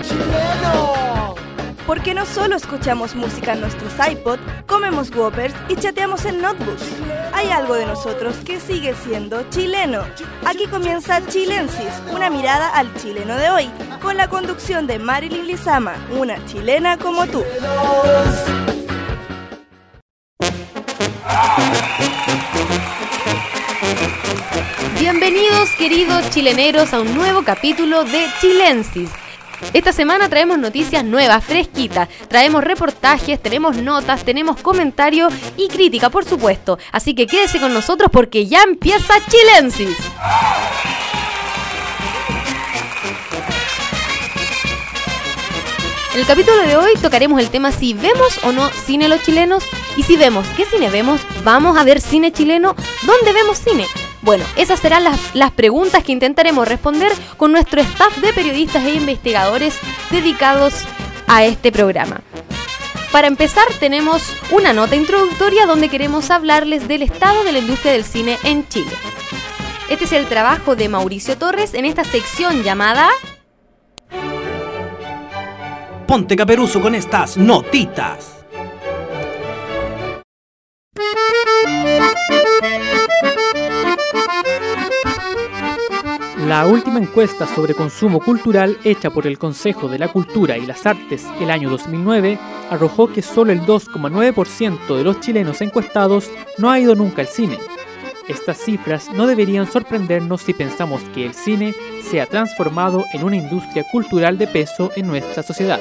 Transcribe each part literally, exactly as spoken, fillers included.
chileno. Porque no solo escuchamos música en nuestros iPod, comemos Whoppers y chateamos en Notebooks. Hay algo de nosotros que sigue siendo chileno. Aquí comienza Chilensis, una mirada al chileno de hoy, con la conducción de Marilyn Lizama, una chilena como tú. Bienvenidos, queridos chileneros, a un nuevo capítulo de Chilensis. Esta semana traemos noticias nuevas, fresquitas, traemos reportajes, tenemos notas, tenemos comentarios y crítica, por supuesto. Así que quédese con nosotros porque ya empieza Chilensis. En el capítulo de hoy tocaremos el tema si vemos o no cine los chilenos. Y si vemos, ¿qué cine vemos? ¿Vamos a ver cine chileno? ¿Dónde vemos cine? Bueno, esas serán las, las preguntas que intentaremos responder con nuestro staff de periodistas e investigadores dedicados a este programa. Para empezar, tenemos una nota introductoria donde queremos hablarles del estado de la industria del cine en Chile. Este es el trabajo de Mauricio Torres en esta sección llamada... Ponte caperuso con estas notitas. La última encuesta sobre consumo cultural hecha por el Consejo de la Cultura y las Artes el año dos mil nueve arrojó que solo el dos coma nueve por ciento de los chilenos encuestados no ha ido nunca al cine. Estas cifras no deberían sorprendernos si pensamos que el cine se ha transformado en una industria cultural de peso en nuestra sociedad.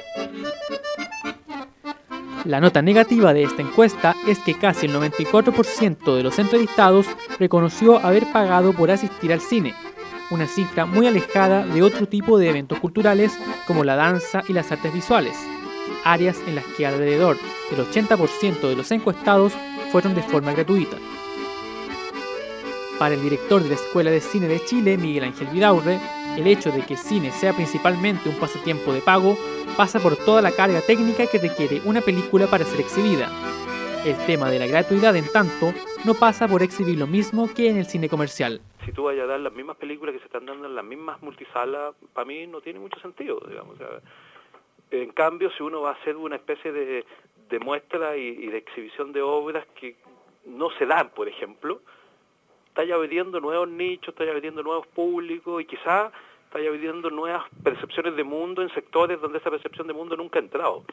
La nota negativa de esta encuesta es que casi el noventa y cuatro por ciento de los entrevistados reconoció haber pagado por asistir al cine, una cifra muy alejada de otro tipo de eventos culturales como la danza y las artes visuales, áreas en las que alrededor del ochenta por ciento de los encuestados fueron de forma gratuita. Para el director de la Escuela de Cine de Chile, Miguel Ángel Vidaurre, el hecho de que el cine sea principalmente un pasatiempo de pago pasa por toda la carga técnica que requiere una película para ser exhibida. El tema de la gratuidad, en tanto, no pasa por exhibir lo mismo que en el cine comercial. Si tú vayas a dar las mismas películas que se están dando en las mismas multisalas, para mí no tiene mucho sentido, digamos. O sea, en cambio, si uno va a hacer una especie de, de muestra y, y de exhibición de obras que no se dan, por ejemplo, está ya abriendo nuevos nichos, está ya abriendo nuevos públicos y quizás está ya abriendo nuevas percepciones de mundo en sectores donde esa percepción de mundo nunca ha entrado.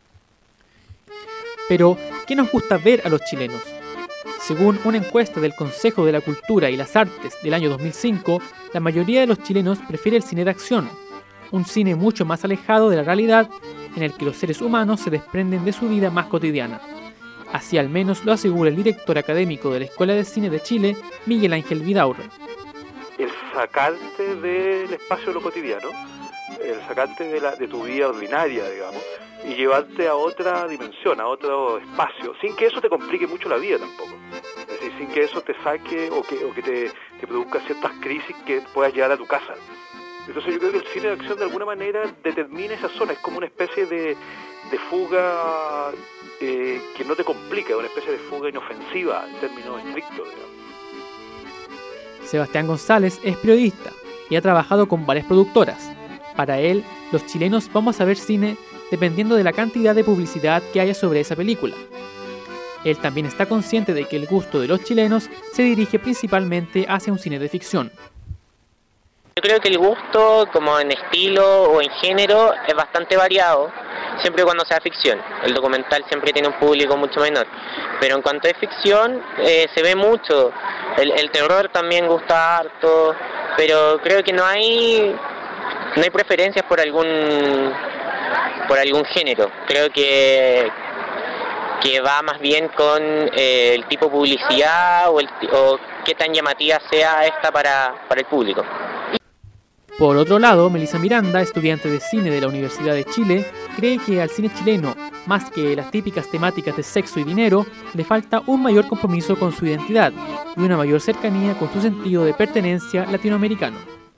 Pero, ¿qué nos gusta ver a los chilenos? Según una encuesta del Consejo de la Cultura y las Artes del año dos mil cinco, la mayoría de los chilenos prefiere el cine de acción, un cine mucho más alejado de la realidad en el que los seres humanos se desprenden de su vida más cotidiana. Así al menos lo asegura el director académico de la Escuela de Cine de Chile, Miguel Ángel Vidaurre. El sacarte del espacio de lo cotidiano, el sacarte de, la, de tu vida ordinaria, digamos, y llevarte a otra dimensión, a otro espacio, sin que eso te complique mucho la vida tampoco. Es decir, sin que eso te saque o que, o que te, te produzca ciertas crisis que puedas llevar a tu casa. Entonces yo creo que el cine de acción de alguna manera determina esa zona, es como una especie de, de fuga eh, que no te complica, una especie de fuga inofensiva en términos estrictos, digamos. Sebastián González es periodista y ha trabajado con varias productoras. Para él, los chilenos vamos a ver cine dependiendo de la cantidad de publicidad que haya sobre esa película. Él también está consciente de que el gusto de los chilenos se dirige principalmente hacia un cine de ficción. Yo creo que el gusto, como en estilo o en género, es bastante variado, siempre y cuando sea ficción. El documental siempre tiene un público mucho menor. Pero en cuanto es ficción, eh, se ve mucho. El, el terror también gusta harto, pero creo que no hay no hay preferencias por algún por algún género. Creo que que va más bien con eh, el tipo de publicidad o, el, o qué tan llamativa sea esta para, para el público. Por otro lado, Melissa Miranda, estudiante de cine de la Universidad de Chile, cree que al cine chileno, más que las típicas temáticas de sexo y dinero, le falta un mayor compromiso con su identidad y una mayor cercanía con su sentido de pertenencia latinoamericano.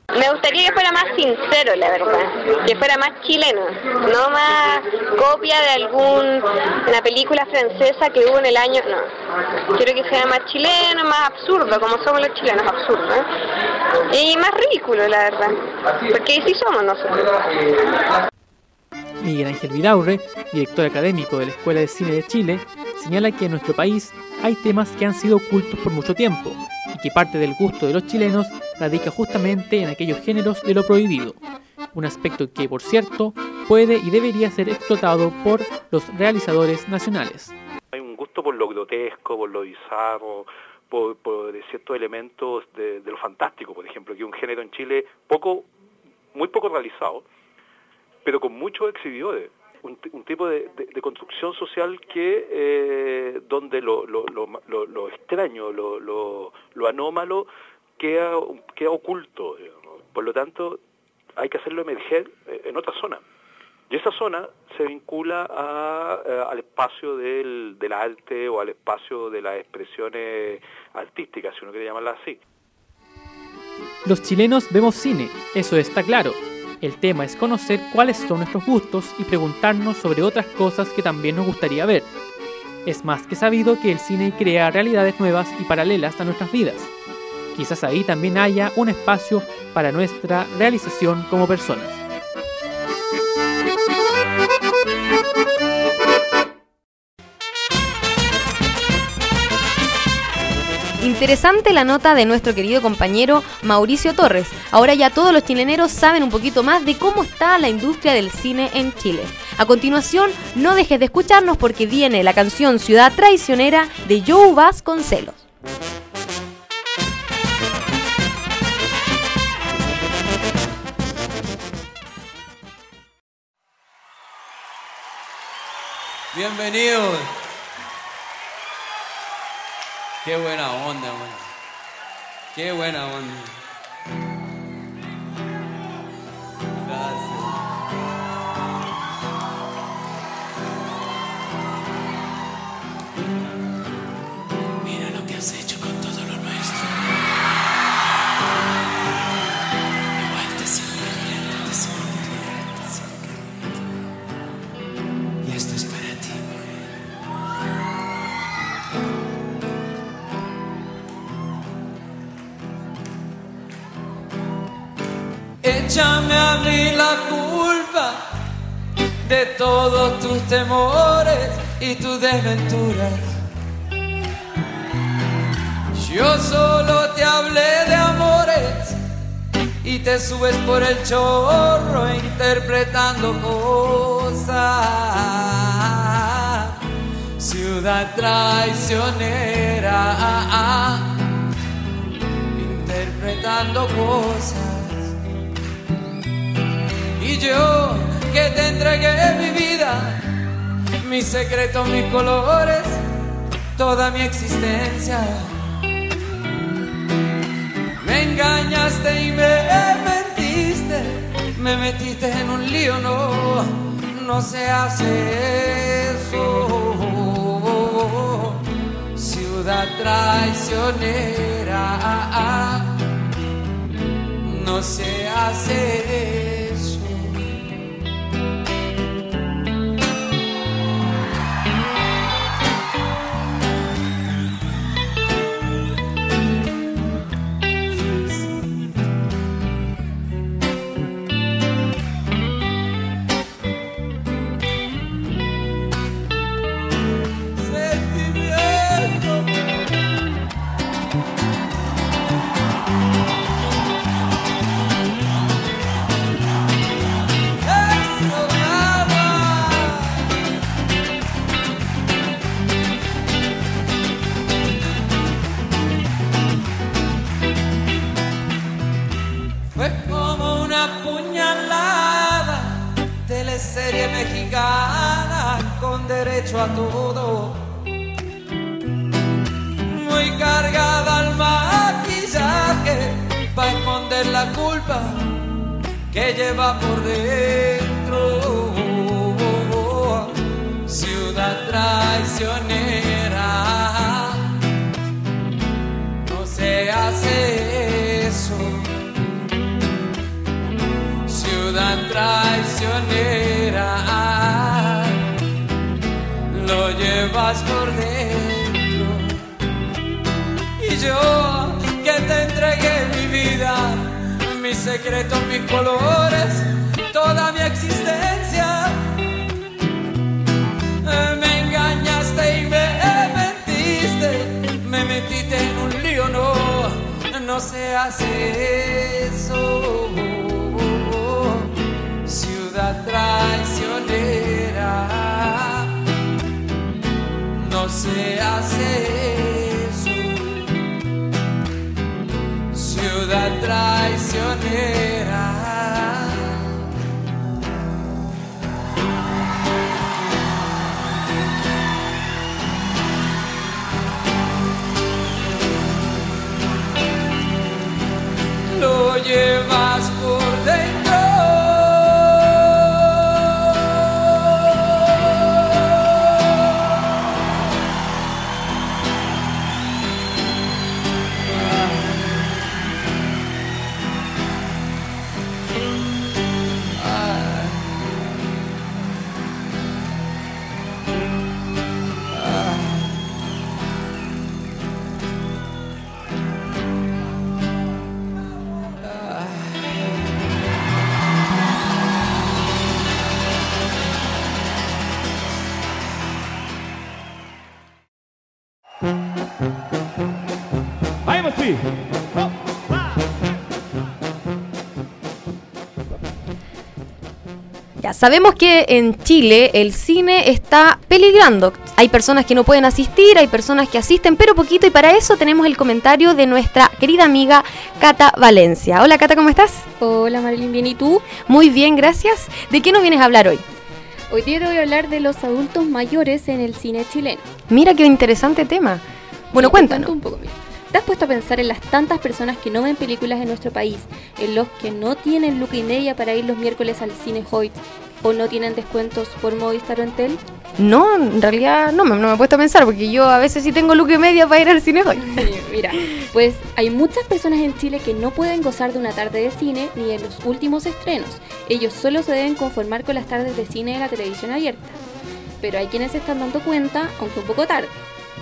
Me gustaría que fuera más sincero, la verdad, que fuera más chileno, no más copia de alguna película francesa que hubo en el año, no. Quiero que sea más chileno, más absurdo, como somos los chilenos, absurdo, ¿eh? Y más ridículo, la verdad, porque sí somos nosotros. Miguel Ángel Vidaurre, director académico de la Escuela de Cine de Chile, señala que en nuestro país hay temas que han sido ocultos por mucho tiempo y que parte del gusto de los chilenos radica justamente en aquellos géneros de lo prohibido, un aspecto que, por cierto, puede y debería ser explotado por los realizadores nacionales. Hay un gusto por lo grotesco, por lo bizarro, por, por ciertos elementos de, de lo fantástico, por ejemplo, que es un género en Chile poco, muy poco realizado, pero con muchos exhibidores. Un, un tipo de, de, de construcción social que eh, donde lo, lo, lo, lo, lo extraño, lo, lo, lo anómalo queda, queda oculto, digamos. Por lo tanto hay que hacerlo emerger en otra zona, y esa zona se vincula a, a, al espacio del, del arte o al espacio de las expresiones artísticas, si uno quiere llamarla así. Los chilenos vemos cine, eso está claro. El tema es conocer cuáles son nuestros gustos y preguntarnos sobre otras cosas que también nos gustaría ver. Es más que sabido que el cine crea realidades nuevas y paralelas a nuestras vidas. Quizás ahí también haya un espacio para nuestra realización como personas. Interesante la nota de nuestro querido compañero Mauricio Torres. Ahora ya todos los chileneros saben un poquito más de cómo está la industria del cine en Chile. A continuación, no dejes de escucharnos porque viene la canción Ciudad Traicionera de Joe Vasconcelos. Bienvenidos. Qué buena onda, man. Qué buena onda. Gracias. Mira lo que has hecho con todo lo nuestro. Igual te sigo queriendo, te sigo queriendo, te sigo queriendo. Y esto es para ti. Échame a mí la culpa de todos tus temores y tus desventuras. Yo solo te hablé de amores y te subes por el chorro interpretando cosas. Ciudad traicionera, interpretando cosas. Y yo que te entregué mi vida, mis secretos, mis colores, toda mi existencia. Me engañaste y me mentiste, me metiste en un lío, no, no se hace eso. Ciudad traicionera, no se hace eso. Serie mexicana con derecho a todo, muy cargada al maquillaje para esconder la culpa que lleva por dentro. Ciudad traicionera, no se hace eso. ciudad traicionera, lo llevas por dentro. Y yo que te entregué mi vida, mis secretos, mis colores, toda mi existencia, me engañaste y me mentiste, me metiste en un lío, no, no se hace eso. Ciudad traicionera, no se hace eso. Ciudad traicionera. Lo llevas por dentro. Ya sabemos que en Chile el cine está peligrando. Hay personas que no pueden asistir, hay personas que asisten pero poquito, y para eso tenemos el comentario de nuestra querida amiga Cata Valencia. Hola Cata, ¿cómo estás? Hola Marilyn, ¿bien y tú? Muy bien, gracias. ¿De qué nos vienes a hablar hoy? Hoy día te voy a hablar de los adultos mayores en el cine chileno. Mira qué interesante tema. Bueno, sí, cuéntanos. Un poco, mira. ¿Te has puesto a pensar en las tantas personas que no ven películas en nuestro país, en los que no tienen lucas y media para ir los miércoles al Cine Hoyt o no tienen descuentos por Movistar o Entel? No, en realidad no me, no me he puesto a pensar, porque yo a veces sí tengo lucas y media para ir al Cine Hoyt. Mira, pues hay muchas personas en Chile que no pueden gozar de una tarde de cine ni de los últimos estrenos. Ellos solo se deben conformar con las tardes de cine de la televisión abierta. Pero hay quienes se están dando cuenta, aunque un poco tarde.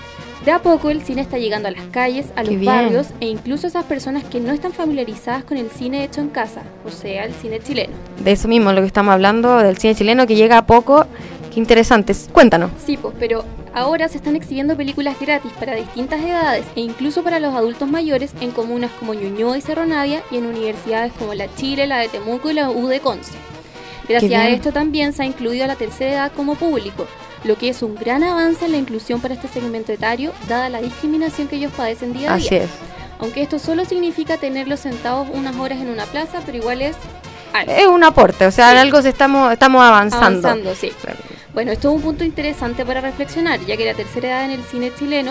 De a poco el cine está llegando a las calles, a los barrios e incluso a esas personas que no están familiarizadas con el cine hecho en casa, o sea, el cine chileno. De eso mismo, lo que estamos hablando, del cine chileno que llega a poco. Qué interesante, cuéntanos. Sí, pues, pero ahora se están exhibiendo películas gratis para distintas edades e incluso para los adultos mayores en comunas como Ñuñoa y Cerro Navia y en universidades como la Chile, la de Temuco y la U de Conce. Gracias a esto también se ha incluido a la tercera edad como público, lo que es un gran avance en la inclusión para este segmento etario, dada la discriminación que ellos padecen día a día. Así es. Aunque esto solo significa tenerlos sentados unas horas en una plaza, pero igual es algo. Es un aporte, o sea, sí. En algo se estamos, estamos avanzando. Avanzando, sí. Claro. Bueno, esto es un punto interesante para reflexionar, ya que la tercera edad en el cine chileno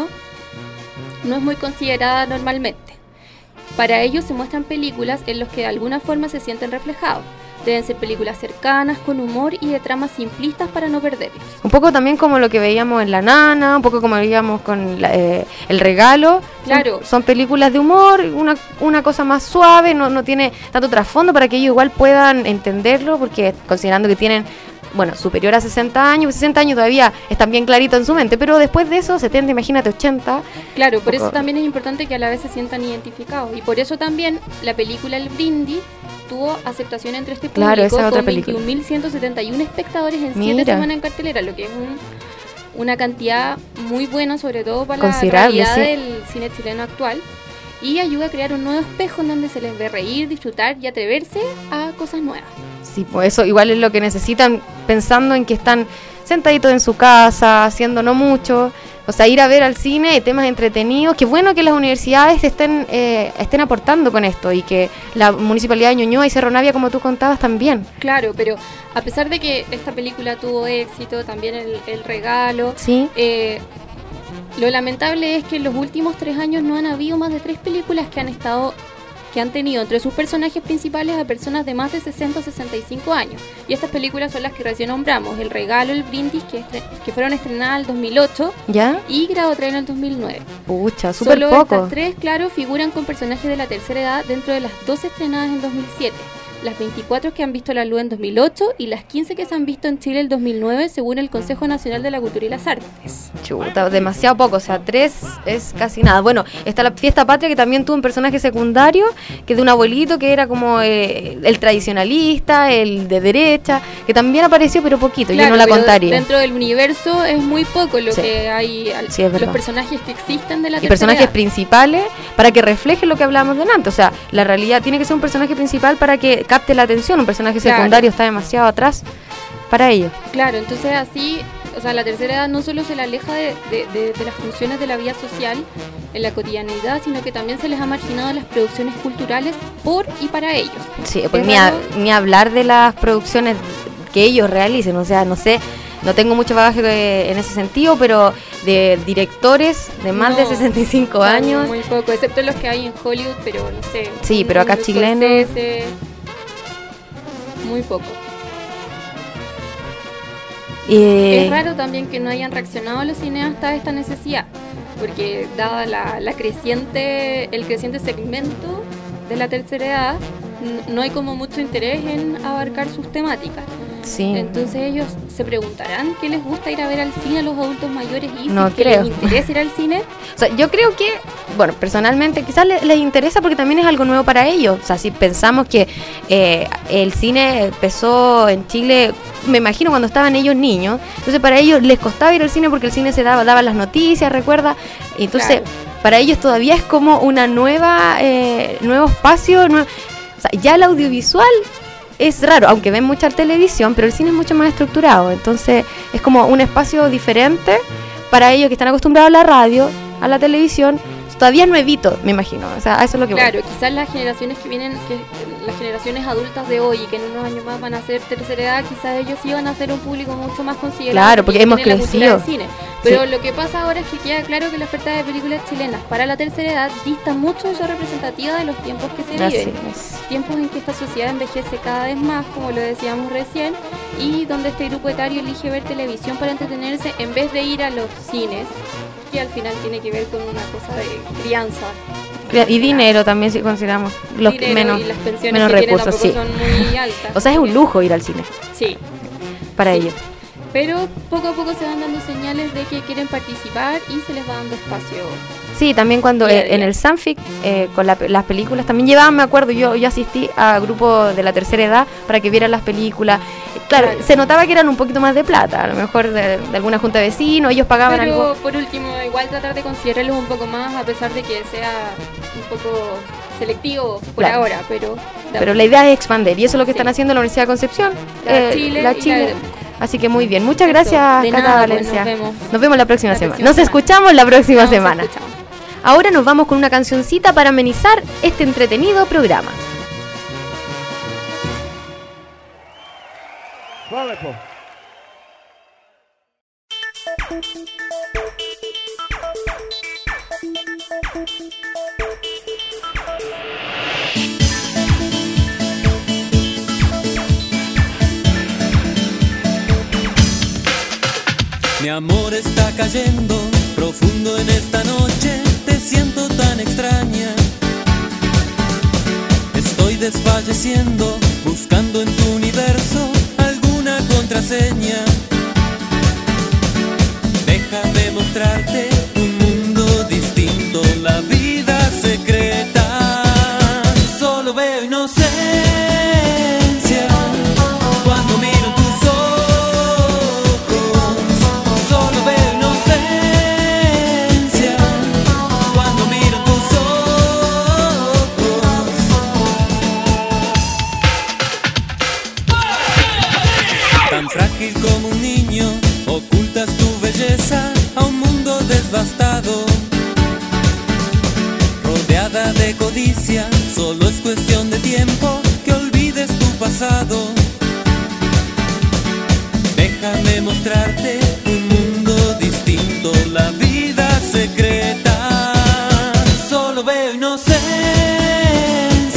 no es muy considerada normalmente. Para ellos se muestran películas en las que de alguna forma se sienten reflejados. Deben ser películas cercanas, con humor y de tramas simplistas para no perderlos. Un poco también como lo que veíamos en La Nana, un poco como veíamos con la, eh, El Regalo. Claro. Son, son películas de humor, una, una cosa más suave, no, no tiene tanto trasfondo para que ellos igual puedan entenderlo, porque considerando que tienen, bueno, superior a sesenta años, sesenta años todavía están bien claritos en su mente, pero después de eso, setenta, imagínate, ochenta. Claro, por eso también es importante que a la vez se sientan identificados, y por eso también la película El Brindis tuvo aceptación entre este público, claro, esa es otra con veintiún mil ciento setenta y uno espectadores en siete semanas en cartelera, lo que es un, una cantidad muy buena, sobre todo para la realidad sí. del cine chileno actual, y ayuda a crear un nuevo espejo en donde se les ve reír, disfrutar y atreverse a cosas nuevas. Sí, pues eso igual es lo que necesitan, pensando en que están sentaditos en su casa, haciendo no mucho. O sea, ir a ver al cine, temas entretenidos. Qué bueno que las universidades estén eh, estén aportando con esto, y que la Municipalidad de Ñuñoa y Cerro Navia, como tú contabas, también. Claro, pero a pesar de que esta película tuvo éxito, también el, el regalo, sí. eh, lo lamentable es que en los últimos tres años no han habido más de tres películas que han estado que han tenido entre sus personajes principales a personas de más de sesenta o sesenta y cinco años. Y estas películas son las que recién nombramos: El regalo, El brindis, que, estre- que fueron estrenadas en el dos mil ocho, ¿Ya? y Grado tres en el dos mil nueve. Pucha, súper Solo poco. estas tres, claro, figuran con personajes de la tercera edad dentro de las doce estrenadas en dos mil siete. Las veinticuatro que han visto la luz en dos mil ocho y las quince que se han visto en Chile el dos mil nueve, según el Consejo Nacional de la Cultura y las Artes. Chuta, demasiado poco, o sea, tres es casi nada. Bueno, está la Fiesta Patria, que también tuvo un personaje secundario, que es de un abuelito que era como eh, el tradicionalista, el de derecha, que también apareció, pero poquito, Claro, yo no la pero contaría. Dentro del universo es muy poco lo Sí. que hay, al- Sí, es los verdad. personajes que existen de la Y tercera personajes edad. principales para que reflejen lo que hablábamos delante. O sea, la realidad tiene que ser un personaje principal para que capte la atención. Un personaje Claro. secundario está demasiado atrás para ello. Claro, entonces así, o sea, la tercera edad no solo se la aleja de, de- de- de las funciones de la vida social en la cotidianidad, sino que también se les ha marginado las producciones culturales por y para ellos. Sí, pues Es ni, a- raro. ni hablar de las producciones que ellos realicen. O sea, no sé, no tengo mucho bagaje eh, en ese sentido, pero de directores de más No, de sesenta y cinco son años. Muy poco, excepto los que hay en Hollywood, pero no sé. Sí, un- pero acá un chileno. Scorsese, muy poco. eh, Es raro también que no hayan reaccionado los cineastas a esta necesidad, porque dada la, la creciente, el creciente segmento de la tercera edad, n- no hay como mucho interés en abarcar sus temáticas. sí. Entonces ellos se preguntarán qué les gusta ir a ver al cine a los adultos mayores y No si es que creo. les interesa ir al cine. O sea, yo creo que, bueno, personalmente quizás le- les interesa porque también es algo nuevo para ellos. O sea, si pensamos que eh, el cine empezó en Chile, me imagino cuando estaban ellos niños, entonces para ellos les costaba ir al cine porque el cine se daba, daba las noticias, recuerda. Y entonces, Claro. para ellos todavía es como una nueva, eh, nuevo espacio, nue- o sea, ya el audiovisual es raro, aunque ven mucha televisión, pero el cine es mucho más estructurado, entonces es como un espacio diferente para ellos que están acostumbrados a la radio, a la televisión, todavía es nuevito, me imagino, o sea, a eso es lo que voy. Claro, quizás las generaciones que vienen, que las generaciones adultas de hoy y que en unos años más van a ser tercera edad, quizás ellos sí van a ser un público mucho más considerado. Claro, porque hemos tienen la cultura crecido. del cine. Pero Sí. lo que pasa ahora es que queda claro que la oferta de películas chilenas para la tercera edad dista mucho de su representativa de los tiempos que se Así viven. es. Tiempos en que esta sociedad envejece cada vez más, como lo decíamos recién, y donde este grupo etario elige ver televisión para entretenerse en vez de ir a los cines, que al final tiene que ver con una cosa de crianza. Y dinero también, si consideramos los que Dinero menos, y las pensiones menos que recursos, sí. tienen tampoco son muy altas. O sea, es un lujo ir al cine Sí, para Sí. ellos. pero poco a poco se van dando señales de que quieren participar y se les va dando espacio. Sí, también cuando Día a eh, en día. el Sanfic, eh, con la- las películas, también llevaban, me acuerdo, yo yo asistí a grupos de la tercera edad para que vieran las películas. Claro, Claro. se notaba que eran un poquito más de plata, a lo mejor de, de alguna junta de vecinos, ellos pagaban Pero algo. por último, igual tratar de considerarlos un poco más, a pesar de que sea un poco selectivo por Claro. ahora, pero... Pero la idea es expandir, y eso es lo que Sí. están haciendo la Universidad de Concepción, La eh, Chile la y la Chile. de- Así que muy bien, muchas Eso, gracias, de Cata nada, pues, Valencia. nos vemos. Nos vemos la próxima La semana. próxima Nos semana. escuchamos la próxima Nos semana. escuchamos. Ahora nos vamos con una cancioncita para amenizar este entretenido programa. Mi amor está cayendo profundo en esta noche, te siento tan extraña. Estoy desfalleciendo, buscando en tu universo alguna contraseña. Déjame mostrarte un mundo distinto, la vida secreta. Solo veo inocencia cuando miro tus ojos. Solo veo inocencia cuando miro tus ojos. Tan frágil como un niño, ocultas tu belleza a un mundo devastado. Rodeada de codicia, solo es cuestión de tiempo que olvides tu pasado. Déjame mostrarte un mundo distinto, la vida secreta. Solo veo inocencia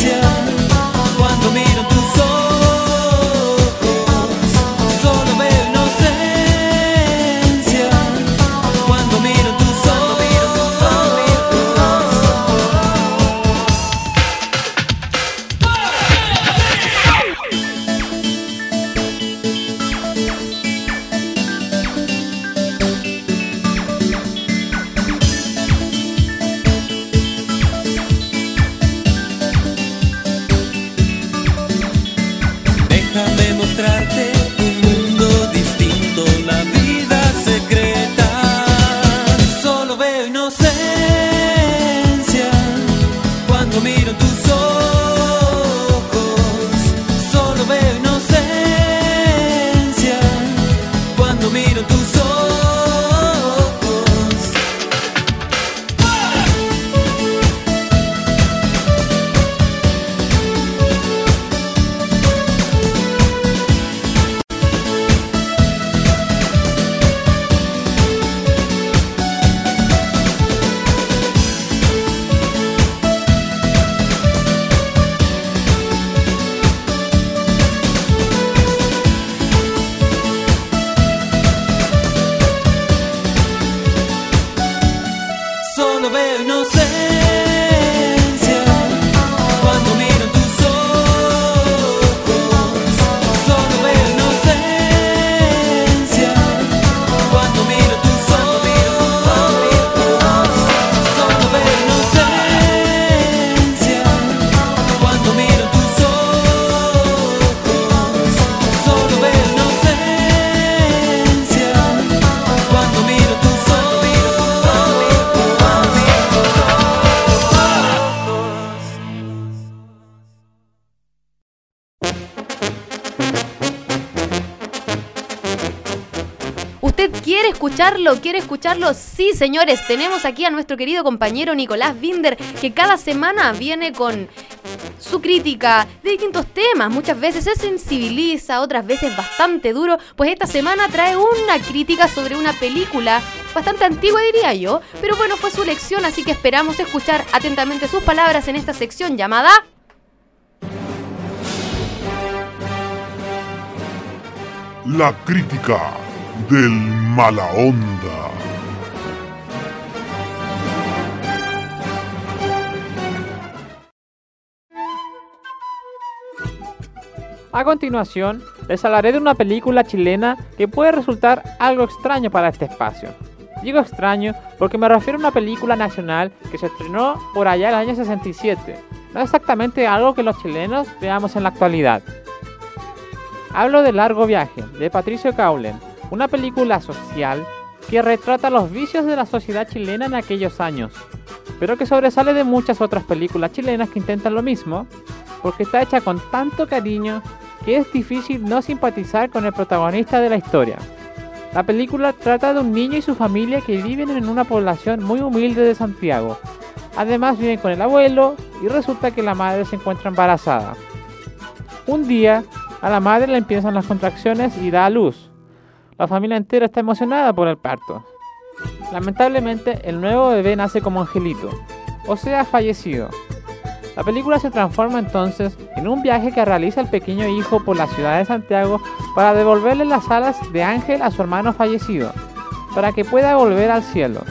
¿Usted quiere escucharlo? ¿Quiere escucharlo? Sí, señores, tenemos aquí a nuestro querido compañero Nicolás Binder, que cada semana viene con su crítica de distintos temas. Muchas veces se sensibiliza, otras veces bastante duro. Pues esta semana trae una crítica sobre una película bastante antigua, diría yo. Pero bueno, fue su elección, así que esperamos escuchar atentamente sus palabras en esta sección llamada... La crítica del mala onda. A continuación, les hablaré de una película chilena que puede resultar algo extraño para este espacio. Digo extraño porque me refiero a una película nacional que se estrenó por allá en el año sesenta y siete. No exactamente algo que los chilenos veamos en la actualidad. Hablo de Largo Viaje, de Patricio Caulen, una película social que retrata los vicios de la sociedad chilena en aquellos años, pero que sobresale de muchas otras películas chilenas que intentan lo mismo, porque está hecha con tanto cariño que es difícil no simpatizar con el protagonista de la historia. La película trata de un niño y su familia que viven en una población muy humilde de Santiago. Además viven con el abuelo y resulta que la madre se encuentra embarazada. Un día, a la madre le empiezan las contracciones y da a luz. La familia entera está emocionada por el parto. Lamentablemente, el nuevo bebé nace como angelito, o sea, fallecido. La película se transforma entonces en un viaje que realiza el pequeño hijo por la ciudad de Santiago para devolverle las alas de ángel a su hermano fallecido, para que pueda volver al cielo.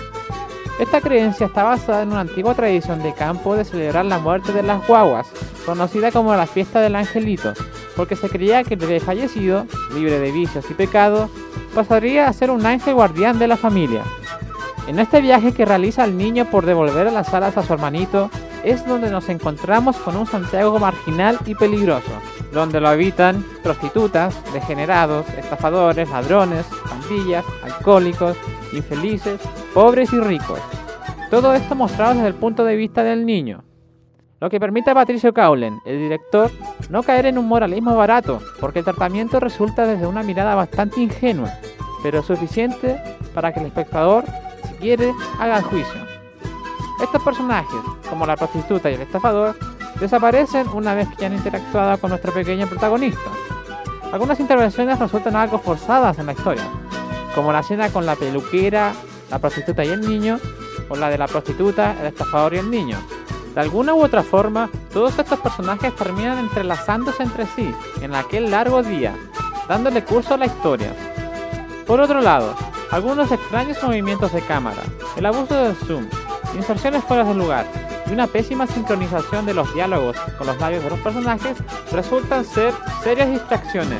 Esta creencia está basada en una antigua tradición de campo de celebrar la muerte de las guaguas, conocida como la fiesta del angelito, porque se creía que el bebé fallecido, libre de vicios y pecados, pasaría a ser un ángel guardián de la familia. En este viaje que realiza el niño por devolver las alas a su hermanito, es donde nos encontramos con un Santiago marginal y peligroso, donde lo habitan prostitutas, degenerados, estafadores, ladrones, pandillas, alcohólicos, infelices, pobres y ricos. Todo esto mostrado desde el punto de vista del niño. Lo que permite a Patricio Caulen, el director, no caer en un moralismo barato, porque el tratamiento resulta desde una mirada bastante ingenua, pero suficiente para que el espectador, si quiere, haga el juicio. Estos personajes, como la prostituta y el estafador, desaparecen una vez que ya han interactuado con nuestro pequeño protagonista. Algunas intervenciones resultan algo forzadas en la historia, como la escena con la peluquera, la prostituta y el niño, o la de la prostituta, el estafador y el niño. De alguna u otra forma, todos estos personajes terminan entrelazándose entre sí en aquel largo día, dándole curso a la historia. Por otro lado, algunos extraños movimientos de cámara, el abuso del zoom, inserciones fuera de lugar y una pésima sincronización de los diálogos con los labios de los personajes resultan ser serias distracciones.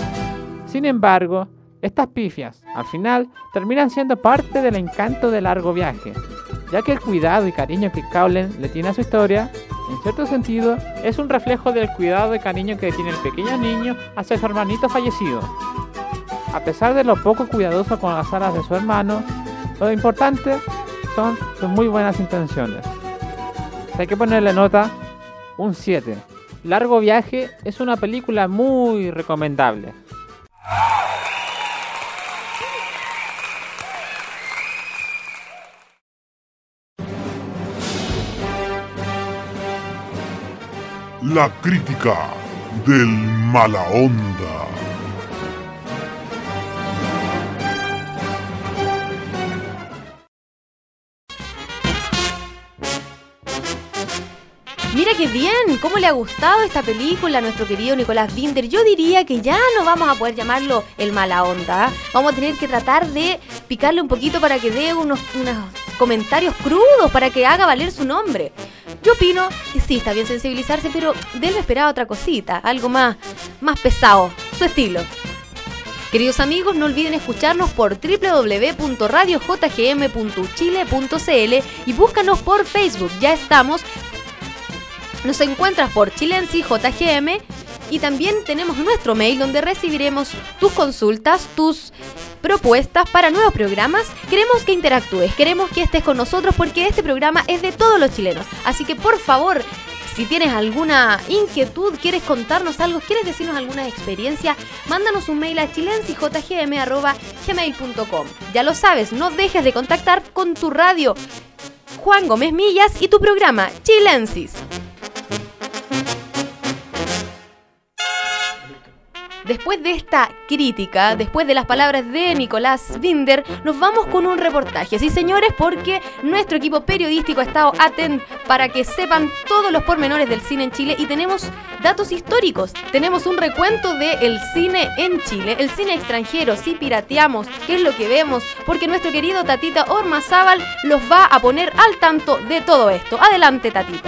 Sin embargo, estas pifias, al final, terminan siendo parte del encanto de Largo Viaje, ya que el cuidado y cariño que Caulen le tiene a su historia, en cierto sentido, es un reflejo del cuidado y cariño que tiene el pequeño niño hacia su hermanito fallecido. A pesar de lo poco cuidadoso con las alas de su hermano, lo importante son sus muy buenas intenciones. Si hay que ponerle nota, un siete. Largo Viaje es una película muy recomendable. La crítica del mala onda. Mira qué bien, cómo le ha gustado esta película a nuestro querido Nicolás Binder. Yo diría que ya no vamos a poder llamarlo el mala onda. Vamos a tener que tratar de picarle un poquito para que dé unos, unos comentarios crudos, para que haga valer su nombre. Yo opino que sí, está bien sensibilizarse, pero de él me esperaba otra cosita, algo más, más pesado, su estilo. Queridos amigos, no olviden escucharnos por doble u doble u doble u punto radio j g m punto chile punto c l y búscanos por Facebook, ya estamos. Nos encuentras por Chilensis J G M y también tenemos nuestro mail donde recibiremos tus consultas, tus propuestas para nuevos programas. Queremos que interactúes, queremos que estés con nosotros porque este programa es de todos los chilenos. Así que por favor, Si tienes alguna inquietud, quieres contarnos algo, quieres decirnos alguna experiencia, mándanos un mail a chilensis j g m arroba gmail punto com. Ya lo sabes, no dejes de contactar con tu radio Juan Gómez Millas y tu programa Chilensis. Después de esta crítica, después de las palabras de Nicolás Binder, nos vamos con un reportaje. Sí, señores, porque nuestro equipo periodístico ha estado atento para que sepan todos los pormenores del cine en Chile y tenemos datos históricos. Tenemos un recuento del cine en Chile, el cine extranjero, si pirateamos, qué es lo que vemos, porque nuestro querido Tatita Ormazábal los va a poner al tanto de todo esto. Adelante, Tatita.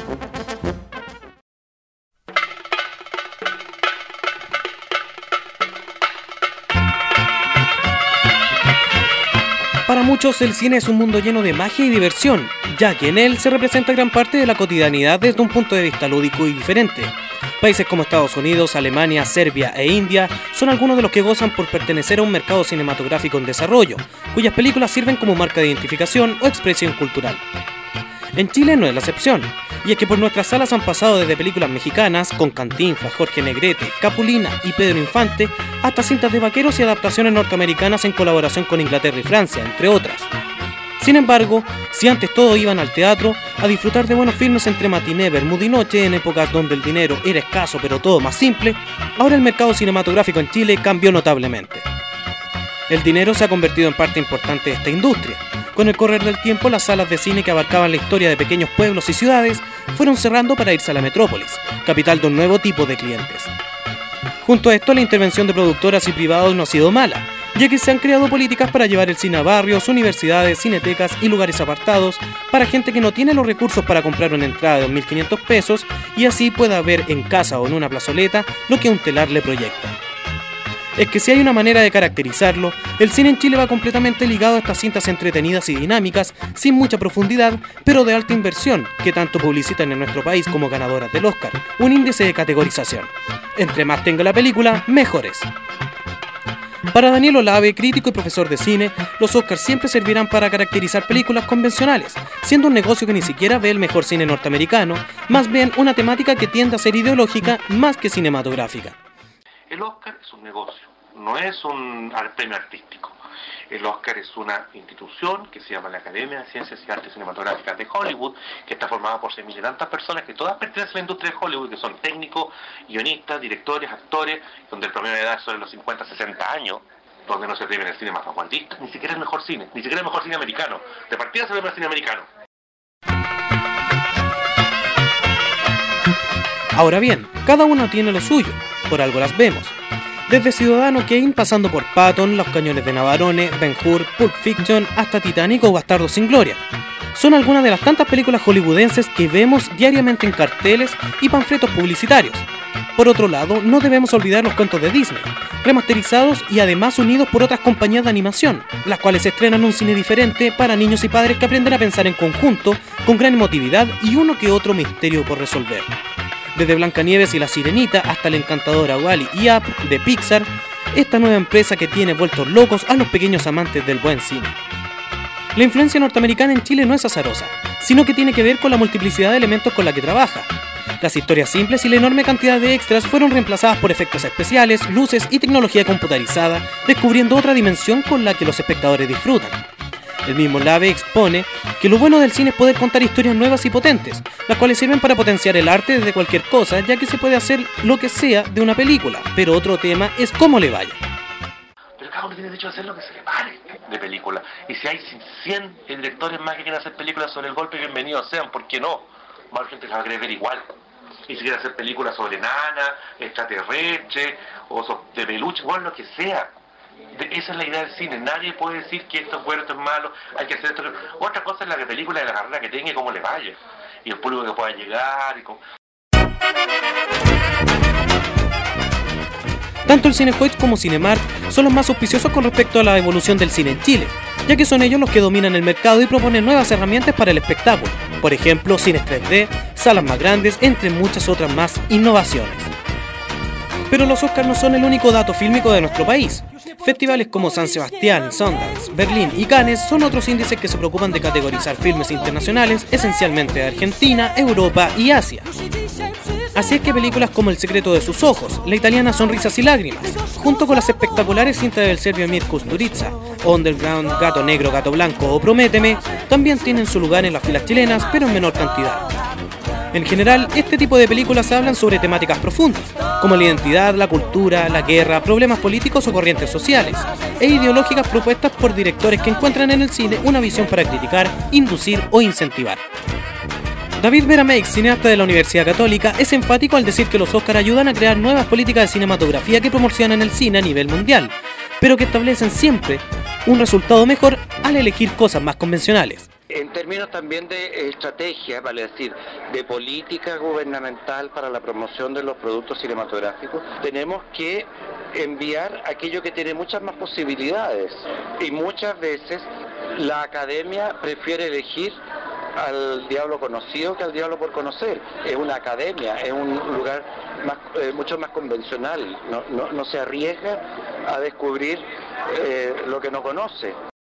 Para muchos el cine es un mundo lleno de magia y diversión, ya que en él se representa gran parte de la cotidianidad desde un punto de vista lúdico y diferente. Países como Estados Unidos, Alemania, Serbia e India son algunos de los que gozan por pertenecer a un mercado cinematográfico en desarrollo, cuyas películas sirven como marca de identificación o expresión cultural. En Chile no es la excepción, y es que por nuestras salas han pasado desde películas mexicanas con Cantinflas, Jorge Negrete, Capulina y Pedro Infante, hasta cintas de vaqueros y adaptaciones norteamericanas en colaboración con Inglaterra y Francia, entre otras. Sin embargo, si antes todos iban al teatro a disfrutar de buenos filmes entre matiné, bermuda y noche en épocas donde el dinero era escaso pero todo más simple, ahora el mercado cinematográfico en Chile cambió notablemente. El dinero se ha convertido en parte importante de esta industria. Con el correr del tiempo, las salas de cine que abarcaban la historia de pequeños pueblos y ciudades fueron cerrando para irse a la metrópolis, capital de un nuevo tipo de clientes. Junto a esto, la intervención de productoras y privados no ha sido mala, ya que se han creado políticas para llevar el cine a barrios, universidades, cinetecas y lugares apartados para gente que no tiene los recursos para comprar una entrada de dos mil quinientos pesos y así pueda ver en casa o en una plazoleta lo que un telar le proyecta. Es que si hay una manera de caracterizarlo, el cine en Chile va completamente ligado a estas cintas entretenidas y dinámicas, sin mucha profundidad, pero de alta inversión, que tanto publicitan en nuestro país como ganadoras del Oscar, un índice de categorización. Entre más tenga la película, mejores. Para Daniel Olave, crítico y profesor de cine, los Oscars siempre servirán para caracterizar películas convencionales, siendo un negocio que ni siquiera ve el mejor cine norteamericano, más bien una temática que tiende a ser ideológica más que cinematográfica. El Oscar es un negocio, no es un premio artístico. El Oscar es una institución que se llama la Academia de Ciencias y Artes Cinematográficas de Hollywood, que está formada por seis mil y tantas personas que todas pertenecen a la industria de Hollywood, que son técnicos, guionistas, directores, actores, donde el promedio de edad es sobre los cincuenta a sesenta años, donde no se premia el cine más vanguardista, ni siquiera el mejor cine, ni siquiera el mejor cine americano. De partida se premia el cine americano. Ahora bien, cada uno tiene lo suyo, por algo las vemos. Desde Ciudadano Kane, pasando por Patton, Los Cañones de Navarone, Ben-Hur, Pulp Fiction, hasta Titanic o Bastardos sin Gloria. Son algunas de las tantas películas hollywoodenses que vemos diariamente en carteles y panfletos publicitarios. Por otro lado, no debemos olvidar los cuentos de Disney, remasterizados y además unidos por otras compañías de animación, las cuales estrenan un cine diferente para niños y padres que aprenden a pensar en conjunto, con gran emotividad y uno que otro misterio por resolver. Desde Blancanieves y la Sirenita hasta la encantadora Wall-E y Up de Pixar, esta nueva empresa que tiene vueltos locos a los pequeños amantes del buen cine. La influencia norteamericana en Chile no es azarosa, sino que tiene que ver con la multiplicidad de elementos con la que trabaja. Las historias simples y la enorme cantidad de extras fueron reemplazadas por efectos especiales, luces y tecnología computarizada, descubriendo otra dimensión con la que los espectadores disfrutan. El mismo Lave expone que lo bueno del cine es poder contar historias nuevas y potentes, las cuales sirven para potenciar el arte desde cualquier cosa, ya que se puede hacer lo que sea de una película, pero otro tema es cómo le vaya. Pero cada uno tiene derecho a hacer lo que se le pare de película, y si hay cien directores más que quieren hacer películas sobre el golpe, bienvenidos sean, ¿por qué no? Más gente las va a querer ver igual. Y si quieren hacer películas sobre nana, extraterrestre, o de peluche, igual lo que sea. Esa es la idea del cine. Nadie puede decir que esto es bueno, esto es malo, hay que hacer esto. Otra cosa es la película de la carrera que tenga y cómo le vaya. Y el público que pueda llegar. Y cómo... Tanto el Cinehoids como Cinemark son los más auspiciosos con respecto a la evolución del cine en Chile, ya que son ellos los que dominan el mercado y proponen nuevas herramientas para el espectáculo. Por ejemplo, cines tres D, salas más grandes, entre muchas otras más innovaciones. Pero los Oscars no son el único dato fílmico de nuestro país. Festivales como San Sebastián, Sundance, Berlín y Cannes son otros índices que se preocupan de categorizar filmes internacionales, esencialmente de Argentina, Europa y Asia. Así es que películas como El secreto de sus ojos, la italiana Sonrisas y lágrimas, junto con las espectaculares cintas del serbio Mir Kusturica, Underground, Gato Negro, Gato Blanco o Prométeme, también tienen su lugar en las filas chilenas, pero en menor cantidad. En general, este tipo de películas hablan sobre temáticas profundas, como la identidad, la cultura, la guerra, problemas políticos o corrientes sociales, e ideológicas propuestas por directores que encuentran en el cine una visión para criticar, inducir o incentivar. David Vera-Meix, cineasta de la Universidad Católica, es enfático al decir que los Óscar ayudan a crear nuevas políticas de cinematografía que promocionan el cine a nivel mundial, pero que establecen siempre un resultado mejor al elegir cosas más convencionales. En términos también de estrategia, vale decir, de política gubernamental para la promoción de los productos cinematográficos, tenemos que enviar aquello que tiene muchas más posibilidades. Y muchas veces la academia prefiere elegir al diablo conocido que al diablo por conocer. Es una academia, es un lugar más, eh, mucho más convencional, no, no, no se arriesga a descubrir eh, lo que no conoce.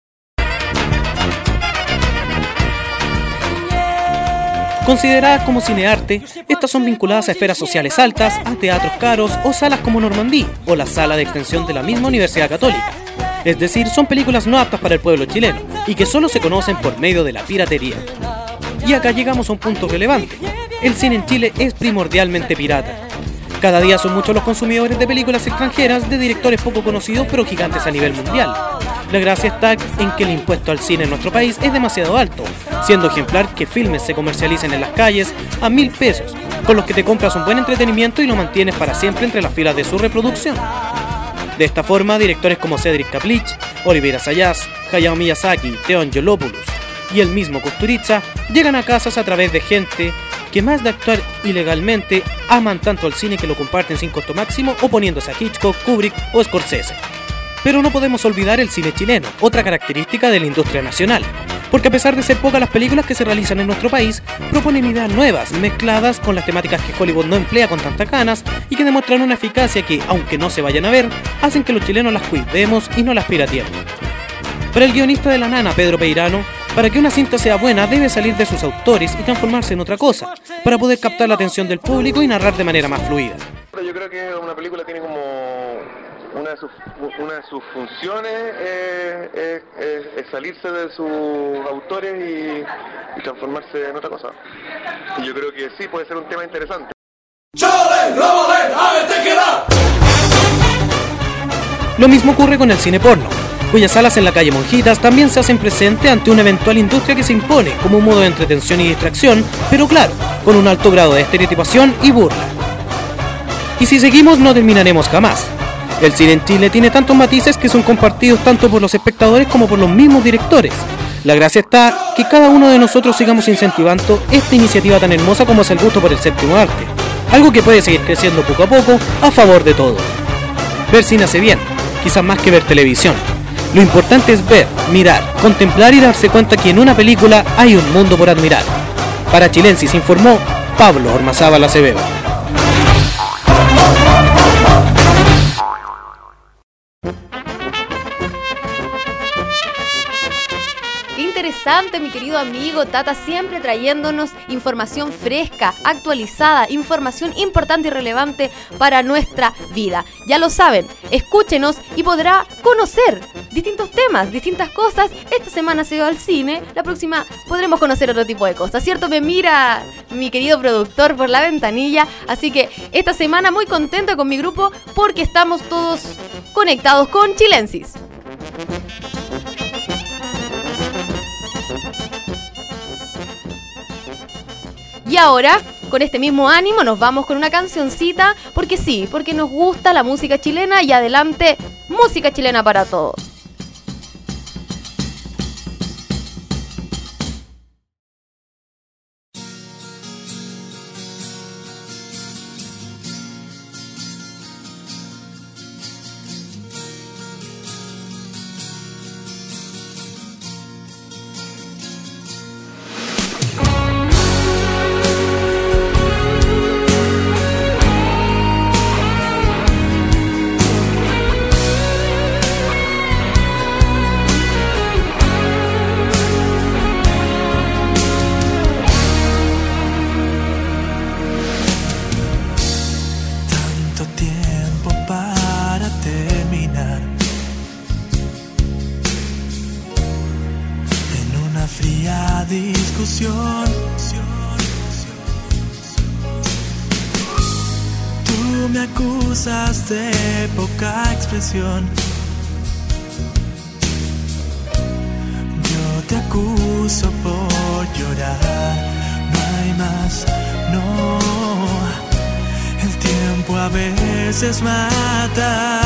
Consideradas como cinearte, estas son vinculadas a esferas sociales altas, a teatros caros o salas como Normandí o la sala de extensión de la misma Universidad Católica. Es decir, son películas no aptas para el pueblo chileno y que solo se conocen por medio de la piratería. Y acá llegamos a un punto relevante. El cine en Chile es primordialmente pirata. Cada día son muchos los consumidores de películas extranjeras de directores poco conocidos pero gigantes a nivel mundial. La gracia está en que el impuesto al cine en nuestro país es demasiado alto, siendo ejemplar que filmes se comercialicen en las calles a mil pesos, con los que te compras un buen entretenimiento y lo mantienes para siempre entre las filas de su reproducción. De esta forma, directores como Cedric Kaplich, Oliver Assayas, Hayao Miyazaki, Theon Yolopoulos y el mismo Kusturica llegan a casas a través de gente que, más de actuar ilegalmente, aman tanto al cine que lo comparten sin costo máximo oponiéndose a Hitchcock, Kubrick o Scorsese. Pero no podemos olvidar el cine chileno, otra característica de la industria nacional, porque a pesar de ser pocas las películas que se realizan en nuestro país, proponen ideas nuevas, mezcladas con las temáticas que Hollywood no emplea con tantas ganas y que demuestran una eficacia que, aunque no se vayan a ver, hacen que los chilenos las cuidemos y no las pirateemos. Para el guionista de La Nana, Pedro Peirano, para que una cinta sea buena debe salir de sus autores y transformarse en otra cosa, para poder captar la atención del público y narrar de manera más fluida. Yo creo que una película tiene como una de sus, una de sus funciones eh, es, es, es salirse de sus autores y, y transformarse en otra cosa. Y yo creo que sí, puede ser un tema interesante. Lo mismo ocurre con el cine porno, cuyas salas en la calle Monjitas también se hacen presente ante una eventual industria que se impone como un modo de entretención y distracción, pero claro, con un alto grado de estereotipación y burla. Y si seguimos no terminaremos jamás. El cine en Chile tiene tantos matices que son compartidos tanto por los espectadores como por los mismos directores. La gracia está que cada uno de nosotros sigamos incentivando esta iniciativa tan hermosa como es el gusto por el séptimo arte, algo que puede seguir creciendo poco a poco a favor de todos. Ver cine hace bien, quizás más que ver televisión. Lo importante es ver, mirar, contemplar y darse cuenta que en una película hay un mundo por admirar. Para Chilensis informó Pablo Ormazábal Acevedo. Interesante, mi querido amigo Tata, siempre trayéndonos información fresca, actualizada, información importante y relevante para nuestra vida. Ya lo saben, escúchenos y podrá conocer distintos temas, distintas cosas. Esta semana se va al cine, la próxima podremos conocer otro tipo de cosas, ¿cierto? Me mira mi querido productor por la ventanilla, así que esta semana muy contenta con mi grupo porque estamos todos conectados con Chilensis. Y ahora, con este mismo ánimo, nos vamos con una cancioncita, porque sí, porque nos gusta la música chilena y adelante, música chilena para todos. ilusión. Tú me acusas de poca expresión. Yo te acuso por llorar. No hay más, no. El tiempo a veces mata.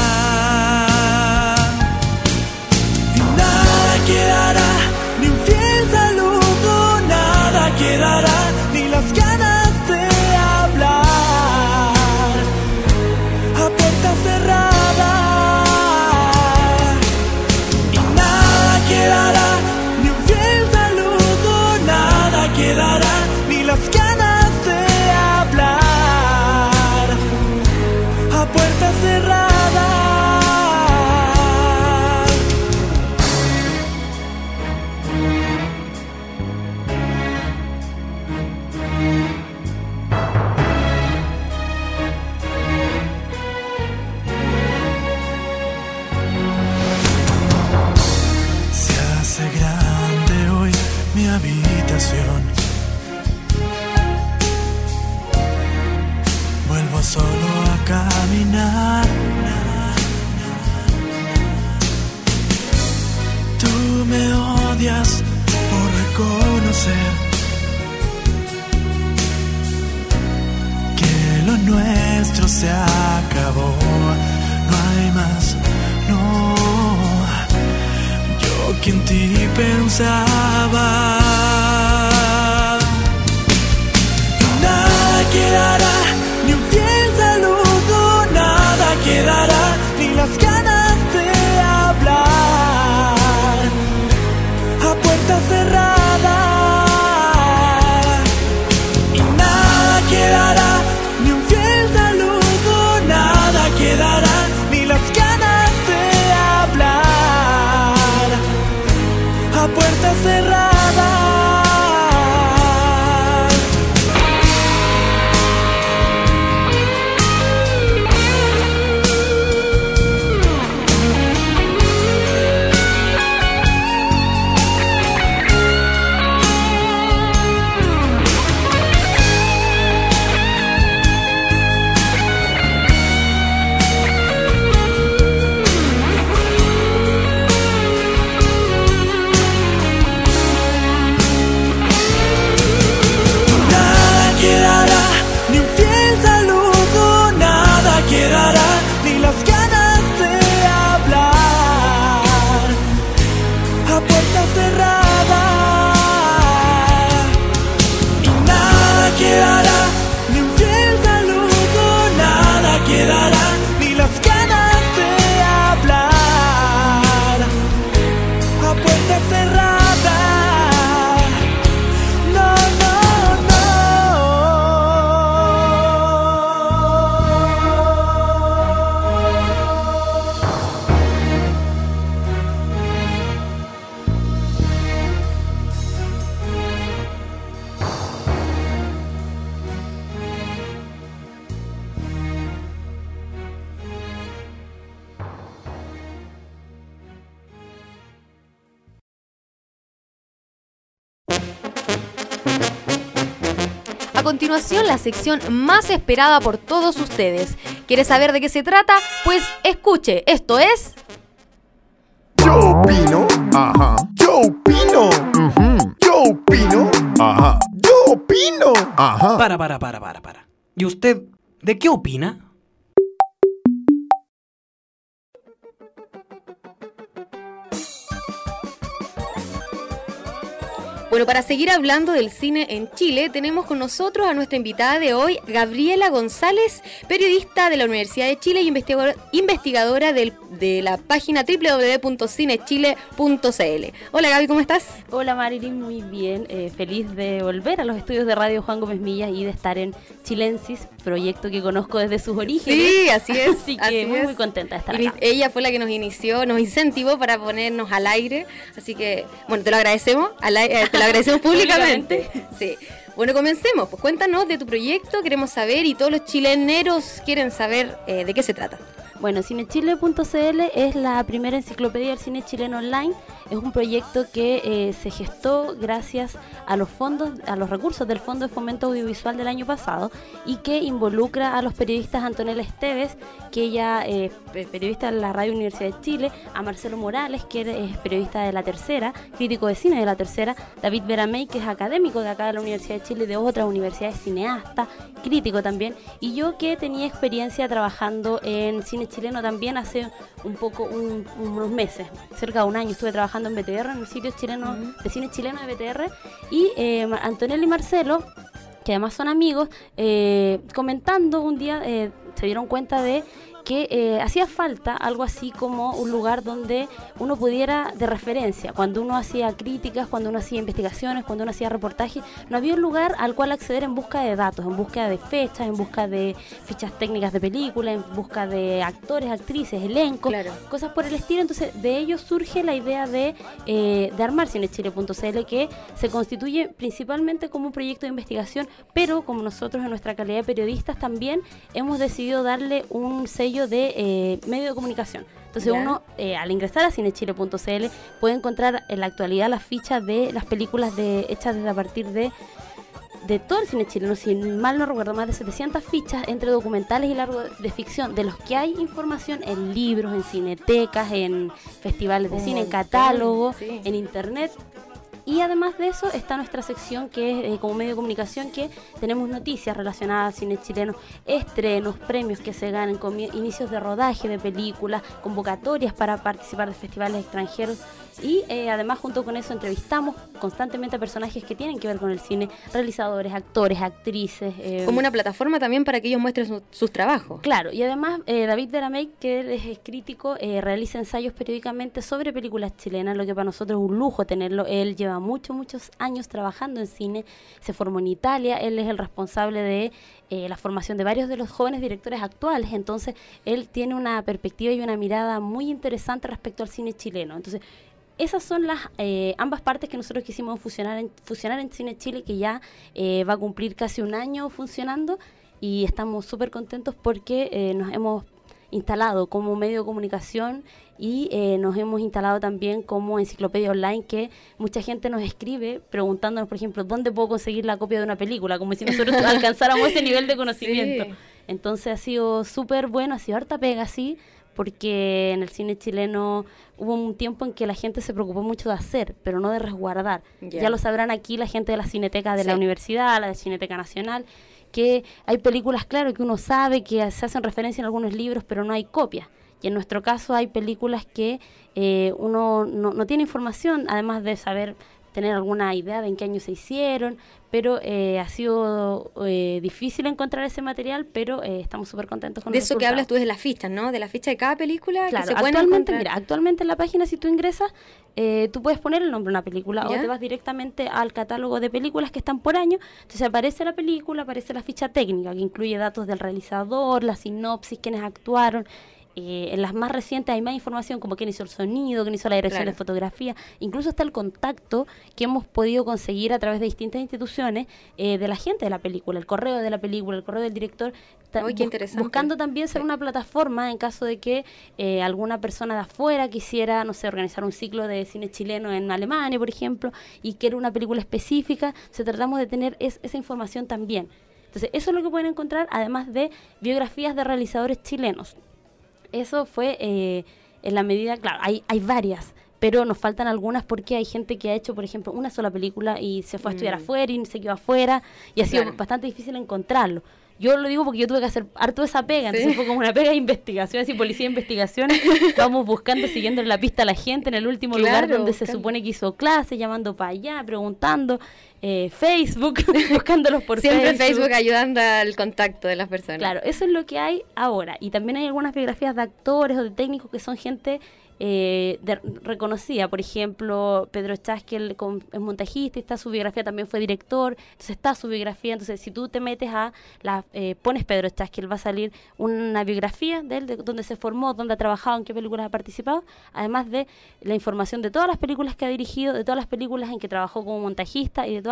Y nada quedará, ni un fiel saludo, nada quedará, ni las ganas de hablar a puerta cerrada. Y nada quedará, ni un fiel saludo, nada quedará, ni las ganas de hablar a puerta cerrada. Habitación. Vuelvo solo a caminar. Tú me odias por reconocer que lo nuestro se acabó. No hay más, no. Yo que en ti pensaba. Nada quedará, ni un fiel saludo, nada quedará, ni las ganas de hablar a puerta cerrada. Y nada quedará, ni un fiel saludo, nada quedará, ni las ganas de hablar a puerta cerrada. A continuación, la sección más esperada por todos ustedes. ¿Quieres saber de qué se trata? Pues escuche, esto es... Yo opino, ajá. Yo opino, uh-huh. Yo opino, ajá. Yo opino, ajá. Para, para, para, para, para. ¿Y usted de qué opina? Bueno, para seguir hablando del cine en Chile, tenemos con nosotros a nuestra invitada de hoy, Gabriela González, periodista de la Universidad de Chile y investigadora, investigadora del, de la página doble u doble u doble u punto cine chile punto c l. Hola Gaby, ¿cómo estás? Hola Marilyn, muy bien. Eh, feliz de volver a los estudios de Radio Juan Gómez Millas y de estar en Chilensis, proyecto que conozco desde sus orígenes. Sí, así es. Así que así muy, es. muy contenta de estar Y acá. ella fue la que nos inició, nos incentivó para ponernos al aire. Así que, bueno, te lo agradecemos, al aire, eh, te lo agradecemos públicamente. Sí. Bueno, comencemos. Pues cuéntanos de tu proyecto, queremos saber y todos los chileneros quieren saber eh, de qué se trata. Bueno, cinechile punto c l es la primera enciclopedia del cine chileno online. Es un proyecto que eh, se gestó gracias a los fondos, a los recursos del Fondo de Fomento Audiovisual del año pasado y que involucra a los periodistas Antonella Esteves, que ella es eh, periodista de la Radio Universidad de Chile, a Marcelo Morales, que es periodista de La Tercera, crítico de cine de La Tercera, David Beramey, que es académico de acá de la Universidad de Chile y de otras universidades, cineasta, crítico también, y yo que tenía experiencia trabajando en cine chileno también hace un poco, un, unos meses, cerca de un año estuve trabajando en B T R, en el sitio chileno, uh-huh. de cine chileno de B T R, y eh, Antonella y Marcelo, que además son amigos, eh, comentando un día, eh, se dieron cuenta de que eh, hacía falta algo así como un lugar donde uno pudiera, de referencia, cuando uno hacía críticas, cuando uno hacía investigaciones, cuando uno hacía reportajes, no había un lugar al cual acceder en busca de datos, en busca de fechas, en busca de fichas técnicas de película, en busca de actores, actrices, elencos, claro. cosas por el estilo. Entonces de ello surge la idea de, eh, de armar cinechile punto c l, que se constituye principalmente como un proyecto de investigación, pero como nosotros en nuestra calidad de periodistas también hemos decidido darle un sello de eh, medio de comunicación. Entonces ¿Ya? uno eh, al ingresar a cinechile punto c l puede encontrar en la actualidad las fichas de las películas de, hechas desde a partir de de todo el cine chileno, si mal no recuerdo, más de setecientas fichas entre documentales y largos de ficción, de los que hay información en libros, en cinetecas, en festivales de oh, cine, en catálogos, sí. en internet. Y además de eso está nuestra sección que es eh, como medio de comunicación, que tenemos noticias relacionadas al cine chileno, estrenos, premios que se ganan, inicios de rodaje de películas, convocatorias para participar de festivales extranjeros y eh, además junto con eso entrevistamos constantemente a personajes que tienen que ver con el cine, realizadores, actores, actrices. Eh, como una plataforma también para que ellos muestren su, sus trabajos. Claro, y además eh, David Beramey, que él es crítico, eh, realiza ensayos periódicamente sobre películas chilenas, lo que para nosotros es un lujo tenerlo. Él lleva muchos, muchos años trabajando en cine, se formó en Italia, él es el responsable de eh, la formación de varios de los jóvenes directores actuales, entonces él tiene una perspectiva y una mirada muy interesante respecto al cine chileno. Entonces, esas son las eh, ambas partes que nosotros quisimos fusionar en, fusionar en Cine Chile, que ya eh, va a cumplir casi un año funcionando y estamos súper contentos porque eh, nos hemos instalado como medio de comunicación y eh, nos hemos instalado también como enciclopedia online, que mucha gente nos escribe preguntándonos, por ejemplo, ¿dónde puedo conseguir la copia de una película? Como si nosotros alcanzáramos ese nivel de conocimiento. Sí. Entonces ha sido súper bueno, ha sido harta pega, sí, porque en el cine chileno hubo un tiempo en que la gente se preocupó mucho de hacer, pero no de resguardar. Yeah. Ya lo sabrán aquí la gente de la Cineteca de sí. la Universidad, la de Cineteca Nacional, que hay películas, claro, que uno sabe que se hacen referencia en algunos libros, pero no hay copias. Y en nuestro caso hay películas que eh, uno no, no tiene información, además de saber tener alguna idea de en qué año se hicieron, pero eh, ha sido eh, difícil encontrar ese material, pero eh, estamos súper contentos con de el eso resultado. Que hablas tú es de las fichas, ¿no? De la ficha de cada película. Claro, que se actualmente, mira, actualmente en la página, si tú ingresas, eh, tú puedes poner el nombre de una película ¿Ya? o te vas directamente al catálogo de películas que están por año. Entonces aparece la película, aparece la ficha técnica, que incluye datos del realizador, la sinopsis, quienes actuaron. Eh, en las más recientes hay más información, como quién hizo el sonido, quién hizo la dirección claro. de fotografía, incluso está el contacto que hemos podido conseguir a través de distintas instituciones eh, de la gente de la película, el correo de la película, el correo del director, Uy, qué interesante. buscando también ser sí. una plataforma en caso de que eh, alguna persona de afuera quisiera, no sé, organizar un ciclo de cine chileno en Alemania, por ejemplo, y quiere una película específica, se tratamos de tener es, esa información también. Entonces, eso es lo que pueden encontrar, además de biografías de realizadores chilenos. Eso fue eh, en la medida, claro, hay, hay varias, pero nos faltan algunas porque hay gente que ha hecho, por ejemplo, una sola película y se fue a estudiar mm. afuera y se quedó afuera y ha sido claro. bastante difícil encontrarlo. Yo lo digo porque yo tuve que hacer harto esa pega, sí. entonces fue como una pega de investigación, así policía de investigaciones, vamos buscando, siguiendo la pista a la gente en el último claro, lugar donde buscando. se supone que hizo clase, llamando para allá, preguntando, eh, Facebook, buscándolos por Siempre Facebook. Facebook ayudando al contacto de las personas. Claro, eso es lo que hay ahora, y también hay algunas biografías de actores o de técnicos que son gente eh, de, reconocida, por ejemplo, Pedro Chaskel es montajista, y está su biografía, también fue director, entonces está su biografía, entonces si tú te metes a la Eh, pones Pedro Chaskel, va a salir una biografía de él, de dónde se formó, dónde ha trabajado, en qué películas ha participado, además de la información de todas las películas que ha dirigido, de todas las películas en que trabajó como montajista y de todas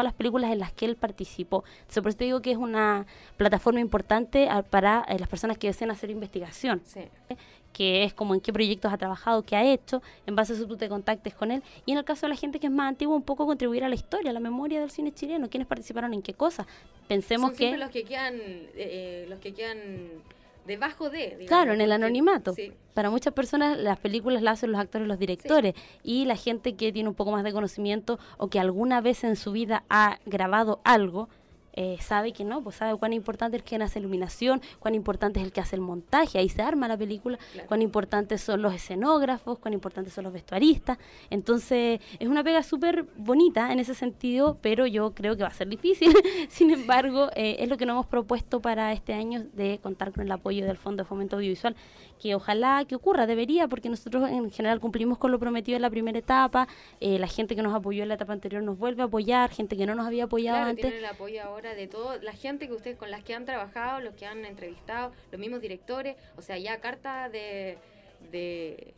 todas las películas en las que él participó. Entonces, por eso te digo que es una plataforma importante a, para eh, las personas que deseen hacer investigación. Sí. Que es como en qué proyectos ha trabajado, qué ha hecho, en base a eso tú te contactes con él. Y en el caso de la gente que es más antigua, un poco contribuir a la historia, a la memoria del cine chileno, quiénes participaron en qué cosas. Pensemos Son que... siempre los que quedan, eh, los que quedan debajo de... digamos, claro, en el anonimato. Sí. Para muchas personas las películas las hacen los actores, los directores, sí. Y la gente que tiene un poco más de conocimiento o que alguna vez en su vida ha grabado algo, Eh, sabe que no, pues sabe cuán importante es el que hace iluminación, cuán importante es el que hace el montaje, ahí se arma la película, claro. Cuán importantes son los escenógrafos, cuán importantes son los vestuaristas. Entonces es una pega súper bonita en ese sentido, pero yo creo que va a ser difícil. Sin embargo, eh, es lo que nos hemos propuesto para este año, de contar con el apoyo del Fondo de Fomento Audiovisual, que ojalá que ocurra, debería, porque nosotros en general cumplimos con lo prometido en la primera etapa. Eh, la gente que nos apoyó en la etapa anterior nos vuelve a apoyar, gente que no nos había apoyado claro, antes. Tienen el apoyo ahora de todo, la gente que ustedes con las que han trabajado, los que han entrevistado, los mismos directores, o sea, ya cartas de de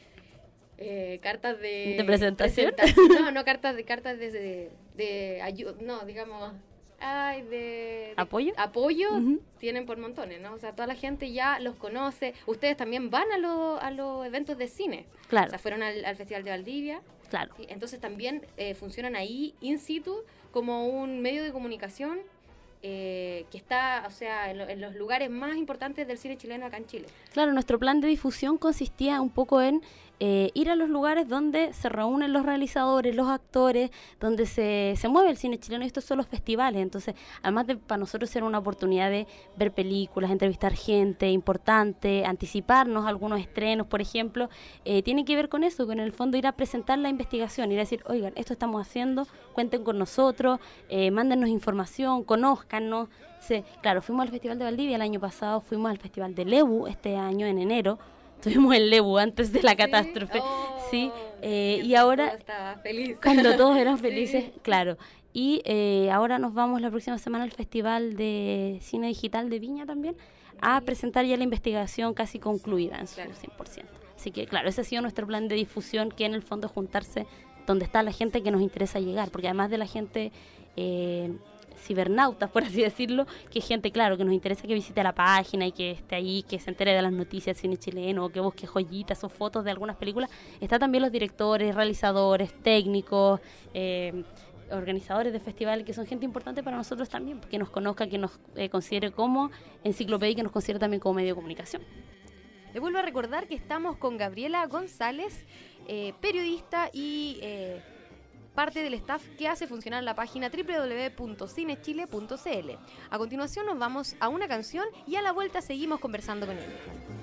eh, cartas de de presentación, no, no cartas de cartas de de, de ayuda, no, digamos, ay, de, de apoyo, apoyo uh-huh. Tienen por montones, ¿no? O sea, toda la gente ya los conoce. Ustedes también van a los a los eventos de cine, claro. O sea, fueron al, al Festival de Valdivia. Claro. ¿Sí? Entonces también eh, funcionan ahí in situ como un medio de comunicación eh, que está, o sea, en, lo, en los lugares más importantes del cine chileno acá en Chile. Claro, nuestro plan de difusión consistía un poco en eh, ir a los lugares donde se reúnen los realizadores, los actores, donde se, se mueve el cine chileno, y estos son los festivales. Entonces, además de para nosotros ser una oportunidad de ver películas, entrevistar gente importante, anticiparnos a algunos estrenos, por ejemplo, eh, tiene que ver con eso, con el fondo ir a presentar la investigación, ir a decir, oigan, esto estamos haciendo, cuenten con nosotros, eh, mándennos información, conózcanos. Sí, claro, fuimos al Festival de Valdivia el año pasado, fuimos al Festival de Lebu este año en enero. Estuvimos en Lebu antes de la ¿Sí? catástrofe, oh, sí, eh, y ahora estaba feliz. Cuando todos eran felices, sí. Claro, y eh, ahora nos vamos la próxima semana al Festival de Cine Digital de Viña también, a presentar ya la investigación casi concluida en su claro. cien por ciento. Así que claro, ese ha sido nuestro plan de difusión, que en el fondo es juntarse donde está la gente que nos interesa llegar, porque además de la gente... Eh, cibernautas, por así decirlo, que gente, claro, que nos interesa que visite la página y que esté ahí, que se entere de las noticias del cine chileno, o que busque joyitas o fotos de algunas películas. Está también los directores, realizadores, técnicos, eh, organizadores de festivales, que son gente importante para nosotros también, que nos conozca, que nos eh, considere como enciclopedia y que nos considere también como medio de comunicación. Les vuelvo a recordar que estamos con Gabriela González, eh, periodista y... Eh, parte del staff que hace funcionar la página doble u doble u doble u punto cinechile punto c l. A continuación nos vamos a una canción y a la vuelta seguimos conversando con ella.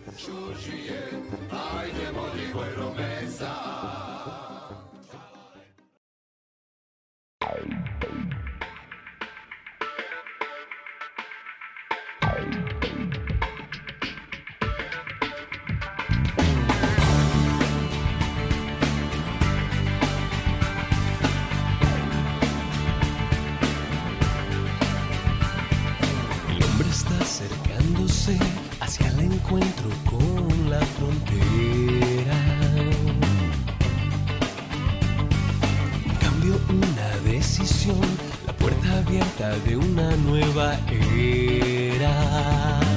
Acercándose hacia el encuentro con la frontera. Un cambio, una decisión, la puerta abierta de una nueva era.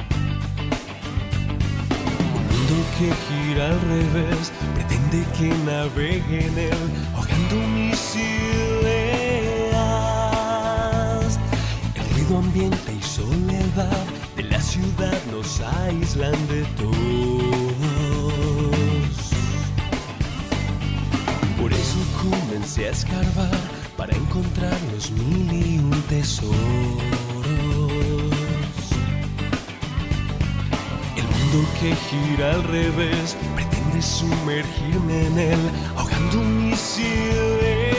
Un mundo que gira al revés, pretende que navegue en él, ahogando mis ideas. El ruido ambiente y soledad de la ciudad nos aíslan de todos. Por eso comencé a escarbar para encontrar los mil y un tesoros. El mundo que gira al revés pretende sumergirme en él, ahogando mis ideas.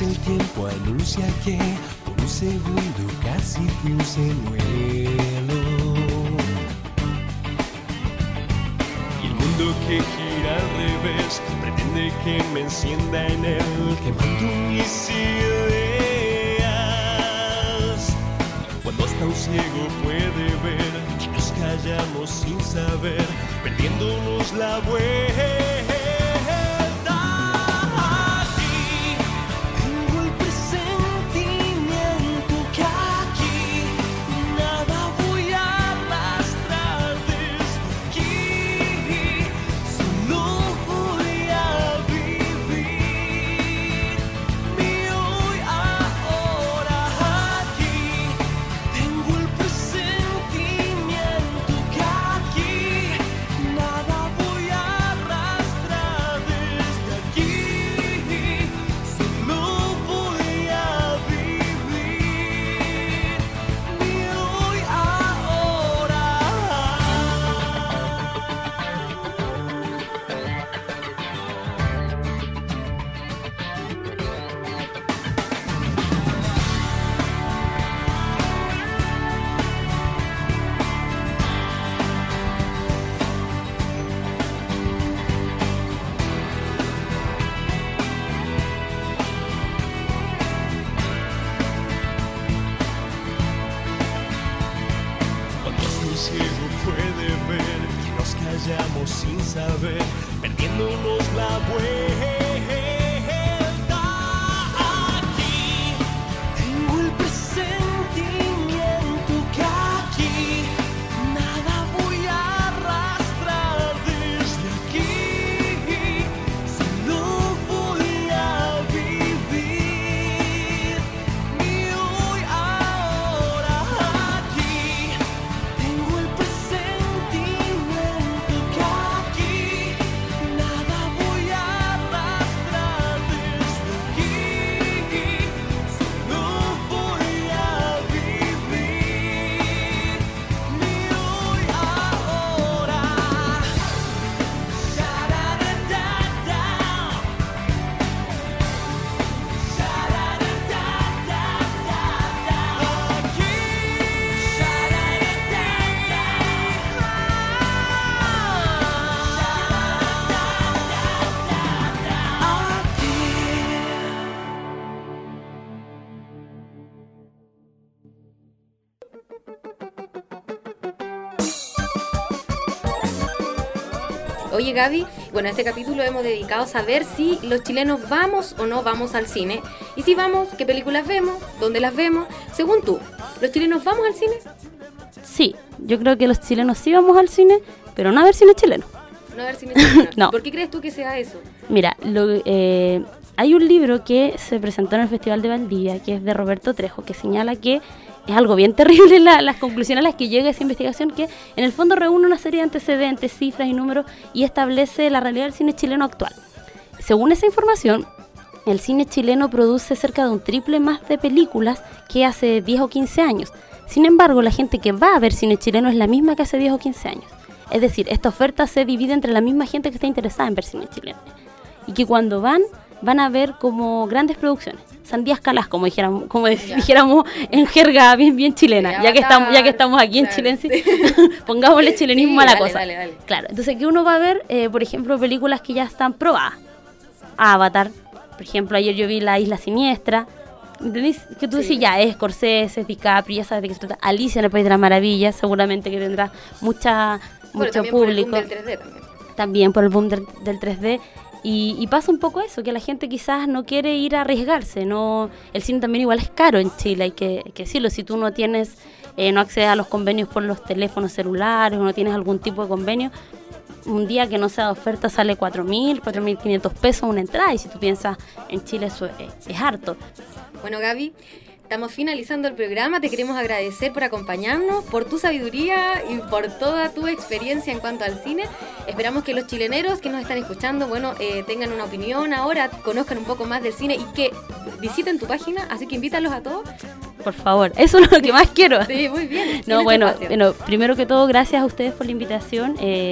el tiempo anuncia que por un segundo casi fui un señuelo. Y el mundo que gira al revés pretende que me encienda en él, quemando mis ideas. Cuando hasta un ciego puede ver que nos callamos sin saber, perdiéndonos la vuelta. Sin saber, perdiéndonos la vuelta. Aquí tengo el presentimiento que aquí nada voy a arrastrar desde aquí. Solo voy a vivir mi hoy ahora. Aquí tengo el presentimiento que Oye Gaby, bueno, este capítulo hemos dedicado a saber si los chilenos vamos o no vamos al cine. Y si vamos, ¿qué películas vemos? ¿Dónde las vemos? Según tú, ¿los chilenos vamos al cine? Sí, yo creo que los chilenos sí vamos al cine, pero no a ver cine chileno. No a ver cine chileno. No. ¿Por qué crees tú que sea eso? Mira, lo, eh, hay un libro que se presentó en el Festival de Valdivia, que es de Roberto Trejo, que señala que es algo bien terrible la, las conclusiones a las que llega esa investigación, que en el fondo reúne una serie de antecedentes, cifras y números y establece la realidad del cine chileno actual. Según esa información, el cine chileno produce cerca de un triple más de películas que hace diez o quince años. Sin embargo, la gente que va a ver cine chileno es la misma que hace diez o quince años. Es decir, esta oferta se divide entre la misma gente que está interesada en ver cine chileno. Y que cuando van, van a ver como grandes producciones. Sandías calás, como dijéramos, como dijéramos en jerga bien bien chilena, ya, ya que estamos ya que estamos aquí en Chile, sí. Pongámosle chilenismo sí, a la dale, cosa. Dale, dale. Claro, entonces que uno va a ver, eh, por ejemplo, películas que ya están probadas. Avatar, por ejemplo, ayer yo vi La Isla Siniestra, ¿entendés? Que tú sí. decís, ya, es Scorsese, DiCaprio, ya sabes de qué se trata. Alicia en el País de las Maravillas, seguramente que tendrá mucha bueno, mucho público. Por el boom del tres D también. También por el boom del, del tres D. Y, y pasa un poco eso, que la gente quizás no quiere ir a arriesgarse, no, el cine también igual es caro en Chile, hay que, que decirlo, si tú no tienes, eh, no accedes a los convenios por los teléfonos celulares o no tienes algún tipo de convenio, un día que no sea de oferta sale cuatro mil, cuatro mil quinientos pesos una entrada, y si tú piensas en Chile eso es, es harto. Bueno, Gaby, estamos finalizando el programa, te queremos agradecer por acompañarnos, por tu sabiduría y por toda tu experiencia en cuanto al cine. Esperamos que los chileneros que nos están escuchando, bueno, eh, tengan una opinión ahora, conozcan un poco más del cine y que visiten tu página, así que invítalos a todos. Por favor, eso es lo que más quiero. Sí, muy bien. No, bueno, bueno, primero que todo, gracias a ustedes por la invitación. Eh,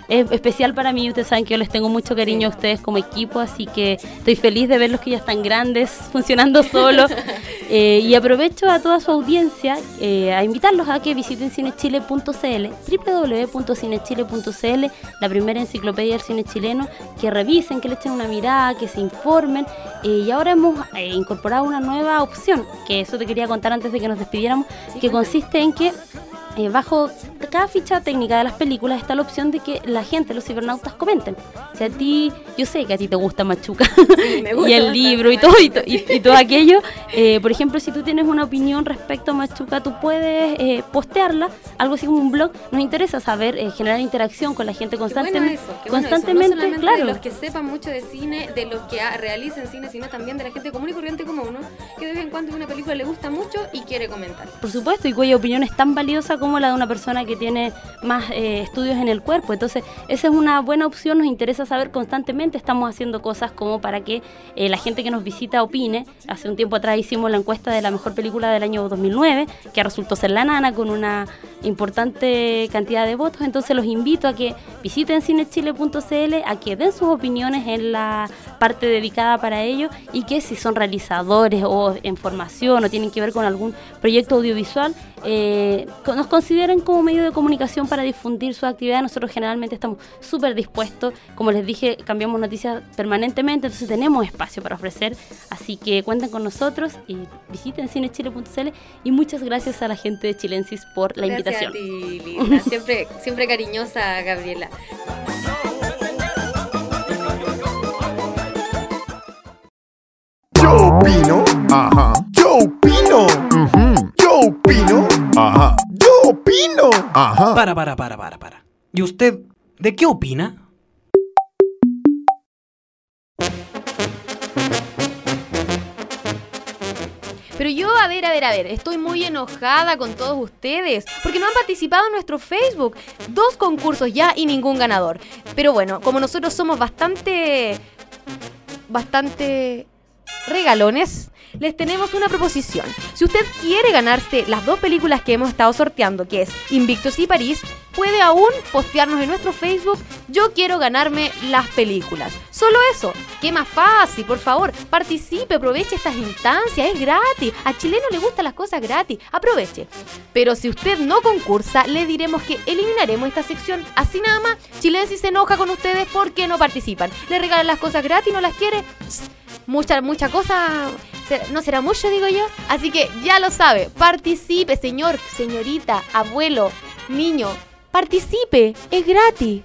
es especial para mí. Ustedes saben que yo les tengo mucho cariño a ustedes como equipo, así que estoy feliz de verlos que ya están grandes, funcionando solos. Eh, y aprovecho a toda su audiencia eh, a invitarlos a que visiten cinechile punto c l, doble u doble u doble u punto cinechile punto c l, la primera enciclopedia del cine chileno, que revisen, que le echen una mirada, que se informen. Eh, y ahora hemos eh, incorporado una nueva opción, que eso te quería contar antes de que nos despidiéramos, sí, que consiste en que Eh, bajo cada ficha técnica de las películas está la opción de que la gente, los cibernautas, comenten. Si a ti, yo sé que a ti te gusta Machuca, sí, me gusta y el libro y todo, y, to, y, y todo aquello. Eh, por ejemplo, si tú tienes una opinión respecto a Machuca, tú puedes eh, postearla, algo así como un blog. Nos interesa saber, eh, generar interacción con la gente constantemente. Qué bueno eso, qué constantemente, bueno eso. No claro. De los que sepan mucho de cine, de los que realicen cine, sino también de la gente común y corriente como uno, que de vez en cuando una película le gusta mucho y quiere comentar. Por supuesto, y cuya opinión es tan valiosa como la de una persona que tiene más eh, estudios en el cuerpo. Entonces, esa es una buena opción. Nos interesa saber constantemente. Estamos haciendo cosas como para que eh, la gente que nos visita opine. Hace un tiempo atrás hicimos la encuesta de la mejor película del año dos mil nueve, que resultó ser La Nana, con una importante cantidad de votos. Entonces, los invito a que visiten cinechile punto c l, a que den sus opiniones en la parte dedicada para ello, y que si son realizadores o en formación o tienen que ver con algún proyecto audiovisual, eh, nos consideren como medio de comunicación para difundir su actividad. Nosotros generalmente estamos súper dispuestos. Como les dije, cambiamos noticias permanentemente, entonces tenemos espacio para ofrecer. Así que cuenten con nosotros y visiten cinechile punto c l. Y muchas gracias a la gente de Chilensis por la Gracias invitación. A ti, Linda. Siempre, siempre cariñosa, Gabriela. Yo opino, ajá. Yo opino, ujú. Yo opino, ajá. Yo opino, ajá. Para, para, para, para, para. ¿Y usted de qué opina? Pero yo, a ver, a ver, a ver, estoy muy enojada con todos ustedes porque no han participado en nuestro Facebook. Dos concursos ya y ningún ganador. Pero bueno, como nosotros somos bastante... bastante... regalones, les tenemos una proposición. Si usted quiere ganarse las dos películas que hemos estado sorteando, que es Invictus y París, puede aún postearnos en nuestro Facebook: yo quiero ganarme las películas. Solo eso, qué más fácil, por favor, participe, aproveche estas instancias, es gratis. A chileno le gustan las cosas gratis, aproveche. Pero si usted no concursa, le diremos que eliminaremos esta sección. Así nada más, Chilensis se enoja con ustedes porque no participan. Le regalan las cosas gratis, no las quiere. Mucha, mucha cosa, no será mucho, digo yo. Así que ya lo sabe, participe, señor, señorita, abuelo, niño, participe, es gratis.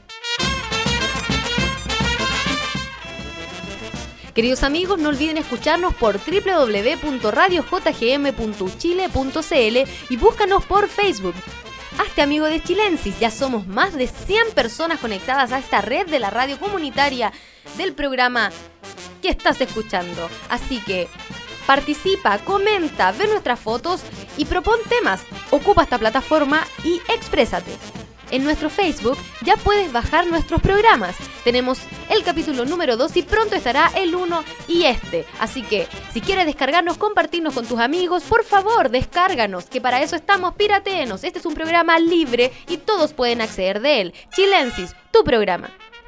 Queridos amigos, no olviden escucharnos por doble u doble u doble u punto radio j g m punto chile punto c l y búscanos por Facebook. Hazte amigo de Chilensis, ya somos más de cien personas conectadas a esta red de la radio comunitaria del programa que estás escuchando. Así que participa, comenta, ve nuestras fotos y propon temas. Ocupa esta plataforma y exprésate. En nuestro Facebook ya puedes bajar nuestros programas. Tenemos el capítulo número dos y pronto estará el uno y este. Así que si quieres descargarnos, compartirnos con tus amigos, por favor, descárganos, que para eso estamos, pirateenos. Este es un programa libre y todos pueden acceder de él. Chilensis, tu programa.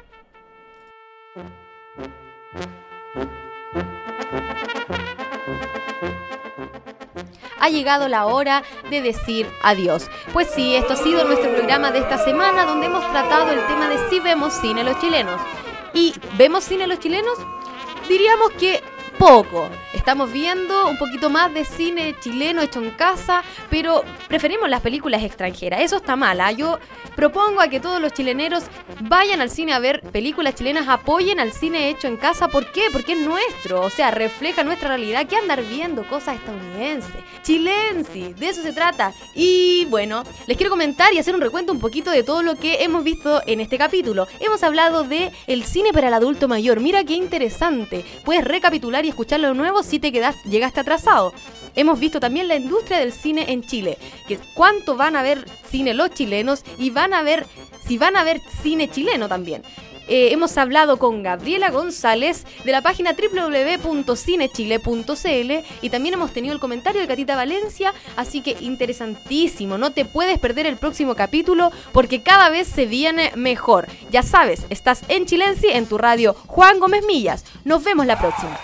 Ha llegado la hora de decir adiós. Pues sí, esto ha sido nuestro programa de esta semana, donde hemos tratado el tema de si vemos cine los chilenos. ¿Y vemos cine los chilenos? Diríamos que poco. Estamos viendo un poquito más de cine chileno hecho en casa, pero preferimos las películas extranjeras. Eso está mal, ¿eh? Yo propongo a que todos los chileneros vayan al cine a ver películas chilenas, apoyen al cine hecho en casa. ¿Por qué? Porque es nuestro, o sea, refleja nuestra realidad. ¿Qué andar viendo cosas estadounidenses? Chilensis, de eso se trata. Y bueno, les quiero comentar y hacer un recuento un poquito de todo lo que hemos visto en este capítulo. Hemos hablado de el cine para el adulto mayor. Mira qué interesante. Puedes recapitular y escucharlo de nuevo si te quedas, llegaste atrasado. Hemos visto también la industria del cine en Chile, que cuánto van a ver cine los chilenos y van a ver si van a ver cine chileno también. eh, hemos hablado con Gabriela González de la página doble u doble u doble u punto cinechile punto c l y también hemos tenido el comentario de Catita Valencia, así que interesantísimo, no te puedes perder el próximo capítulo porque cada vez se viene mejor. Ya sabes, estás en Chilensi, en tu radio Juan Gómez Millas. Nos vemos la próxima.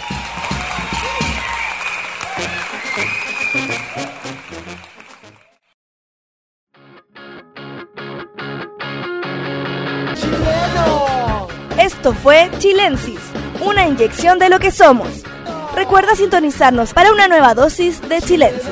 Esto fue Chilensis, una inyección de lo que somos. Recuerda sintonizarnos para una nueva dosis de Chilensis.